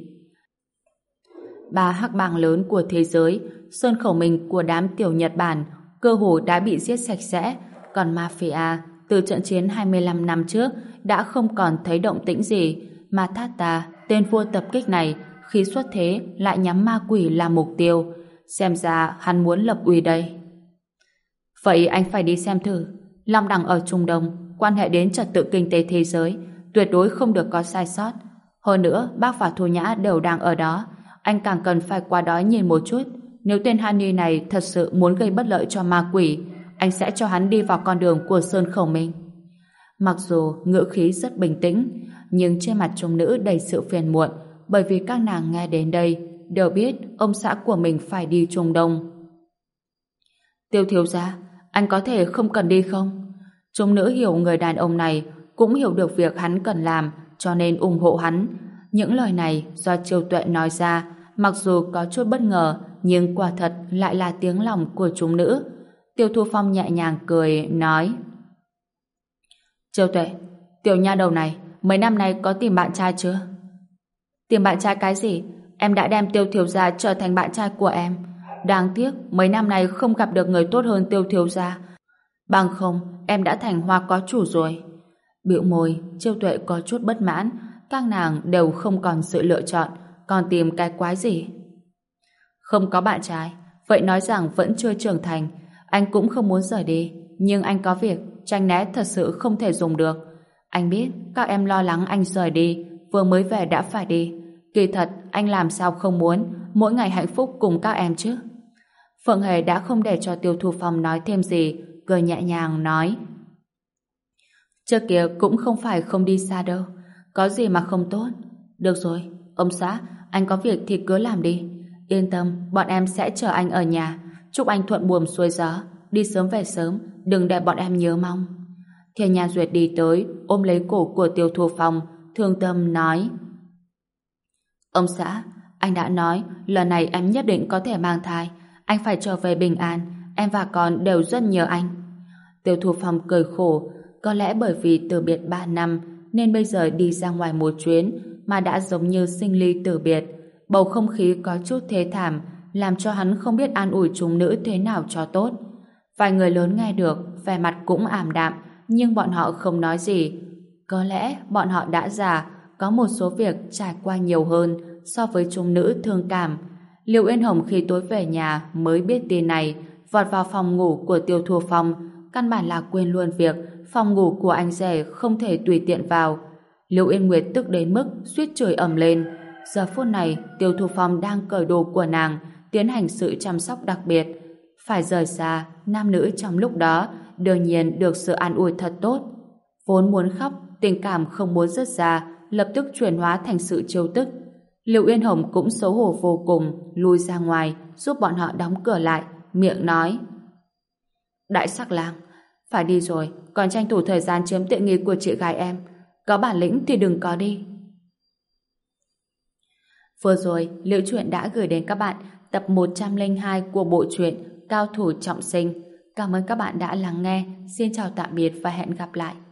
3 hắc bang lớn của thế giới, sơn khẩu mình của đám tiểu Nhật Bản cơ hồ đã bị giết sạch sẽ, còn mafia từ trận chiến 25 năm trước đã không còn thấy động tĩnh gì, mà Thata, tên vua tập kích này, khi xuất thế lại nhắm ma quỷ làm mục tiêu. Xem ra hắn muốn lập uy đây. Vậy anh phải đi xem thử. Long Đằng ở Trung Đông, quan hệ đến trật tự kinh tế thế giới, tuyệt đối không được có sai sót. Hơn nữa, bác và Thu Nhã đều đang ở đó. Anh càng cần phải qua đó nhìn một chút. Nếu tên Hani này thật sự muốn gây bất lợi cho ma quỷ, anh sẽ cho hắn đi vào con đường của Sơn Khẩu mình. Mặc dù ngữ khí rất bình tĩnh, nhưng trên mặt chúng nữ đầy sự phiền muộn, bởi vì các nàng nghe đến đây đều biết ông xã của mình phải đi Trung Đông. Tiêu thiếu gia, anh có thể không cần đi không? Chúng nữ hiểu người đàn ông này, cũng hiểu được việc hắn cần làm, cho nên ủng hộ hắn. Những lời này do Chiêu Tuệ nói ra, mặc dù có chút bất ngờ, nhưng quả thật lại là tiếng lòng của chúng nữ. Tiêu Thu Phong nhẹ nhàng cười, nói. Chiêu Tuệ, tiểu nha đầu này, mấy năm nay có tìm bạn trai chưa? Tìm bạn trai cái gì? Em đã đem Tiêu thiếu gia trở thành bạn trai của em. Đáng tiếc, mấy năm nay không gặp được người tốt hơn Tiêu thiếu gia. Bằng không, em đã thành hoa có chủ rồi. Bĩu môi, Chiêu Tuệ có chút bất mãn. Các nàng đều không còn sự lựa chọn, còn tìm cái quái gì? Không có bạn trai, vậy nói rằng vẫn chưa trưởng thành. Anh cũng không muốn rời đi, nhưng anh có việc, tránh né thật sự không thể dùng được. Anh biết các em lo lắng anh rời đi, vừa mới về đã phải đi. Kỳ thật, anh làm sao không muốn mỗi ngày hạnh phúc cùng các em chứ? Phượng Hề đã không để cho Tiêu Thu Phong nói thêm gì, cười nhẹ nhàng nói. Trước kia cũng không phải không đi xa đâu. Có gì mà không tốt. Được rồi, ông xã, anh có việc thì cứ làm đi. Yên tâm, bọn em sẽ chờ anh ở nhà. Chúc anh thuận buồm xuôi gió. Đi sớm về sớm, đừng để bọn em nhớ mong. Thiên Nha Duyệt đi tới, ôm lấy cổ của Tiêu Thu Phong, thương tâm nói: Ông xã, anh đã nói lần này em nhất định có thể mang thai. Anh phải trở về bình an. Em và con đều rất nhớ anh. Tiêu Thu Phong cười khổ. Có lẽ bởi vì từ biệt 3 năm nên bây giờ đi ra ngoài một chuyến mà đã giống như sinh ly tử biệt. Bầu không khí có chút thê thảm, làm cho hắn không biết an ủi chúng nữ thế nào cho tốt. Vài người lớn nghe được, vẻ mặt cũng ảm đạm, nhưng bọn họ không nói gì. Có lẽ bọn họ đã già, có một số việc trải qua nhiều hơn so với chúng nữ thương cảm. Liệu Yên Hồng khi tối về nhà mới biết tin này, vọt vào phòng ngủ của Tiêu Thu Phong, căn bản là quên luôn việc phòng ngủ của anh rể không thể tùy tiện vào. Liệu Yên Nguyệt tức đến mức suýt chửi ầm lên. Giờ phút này, Tiêu Thu Phong đang cởi đồ của nàng, tiến hành sự chăm sóc đặc biệt. Phải rời xa, nam nữ trong lúc đó đương nhiên được sự an ủi thật tốt. Vốn muốn khóc, tình cảm không muốn rớt ra, lập tức chuyển hóa thành sự trêu tức. Liệu Yên Hồng cũng xấu hổ vô cùng, lui ra ngoài, giúp bọn họ đóng cửa lại, miệng nói: Đại sắc lang, phải đi rồi, còn tranh thủ thời gian chiếm tiện nghi của chị gái em. Có bản lĩnh thì đừng có đi. Vừa rồi, Liễu Chuyện đã gửi đến các bạn tập 102 của bộ truyện Cao Thủ Trọng Sinh. Cảm ơn các bạn đã lắng nghe. Xin chào tạm biệt và hẹn gặp lại.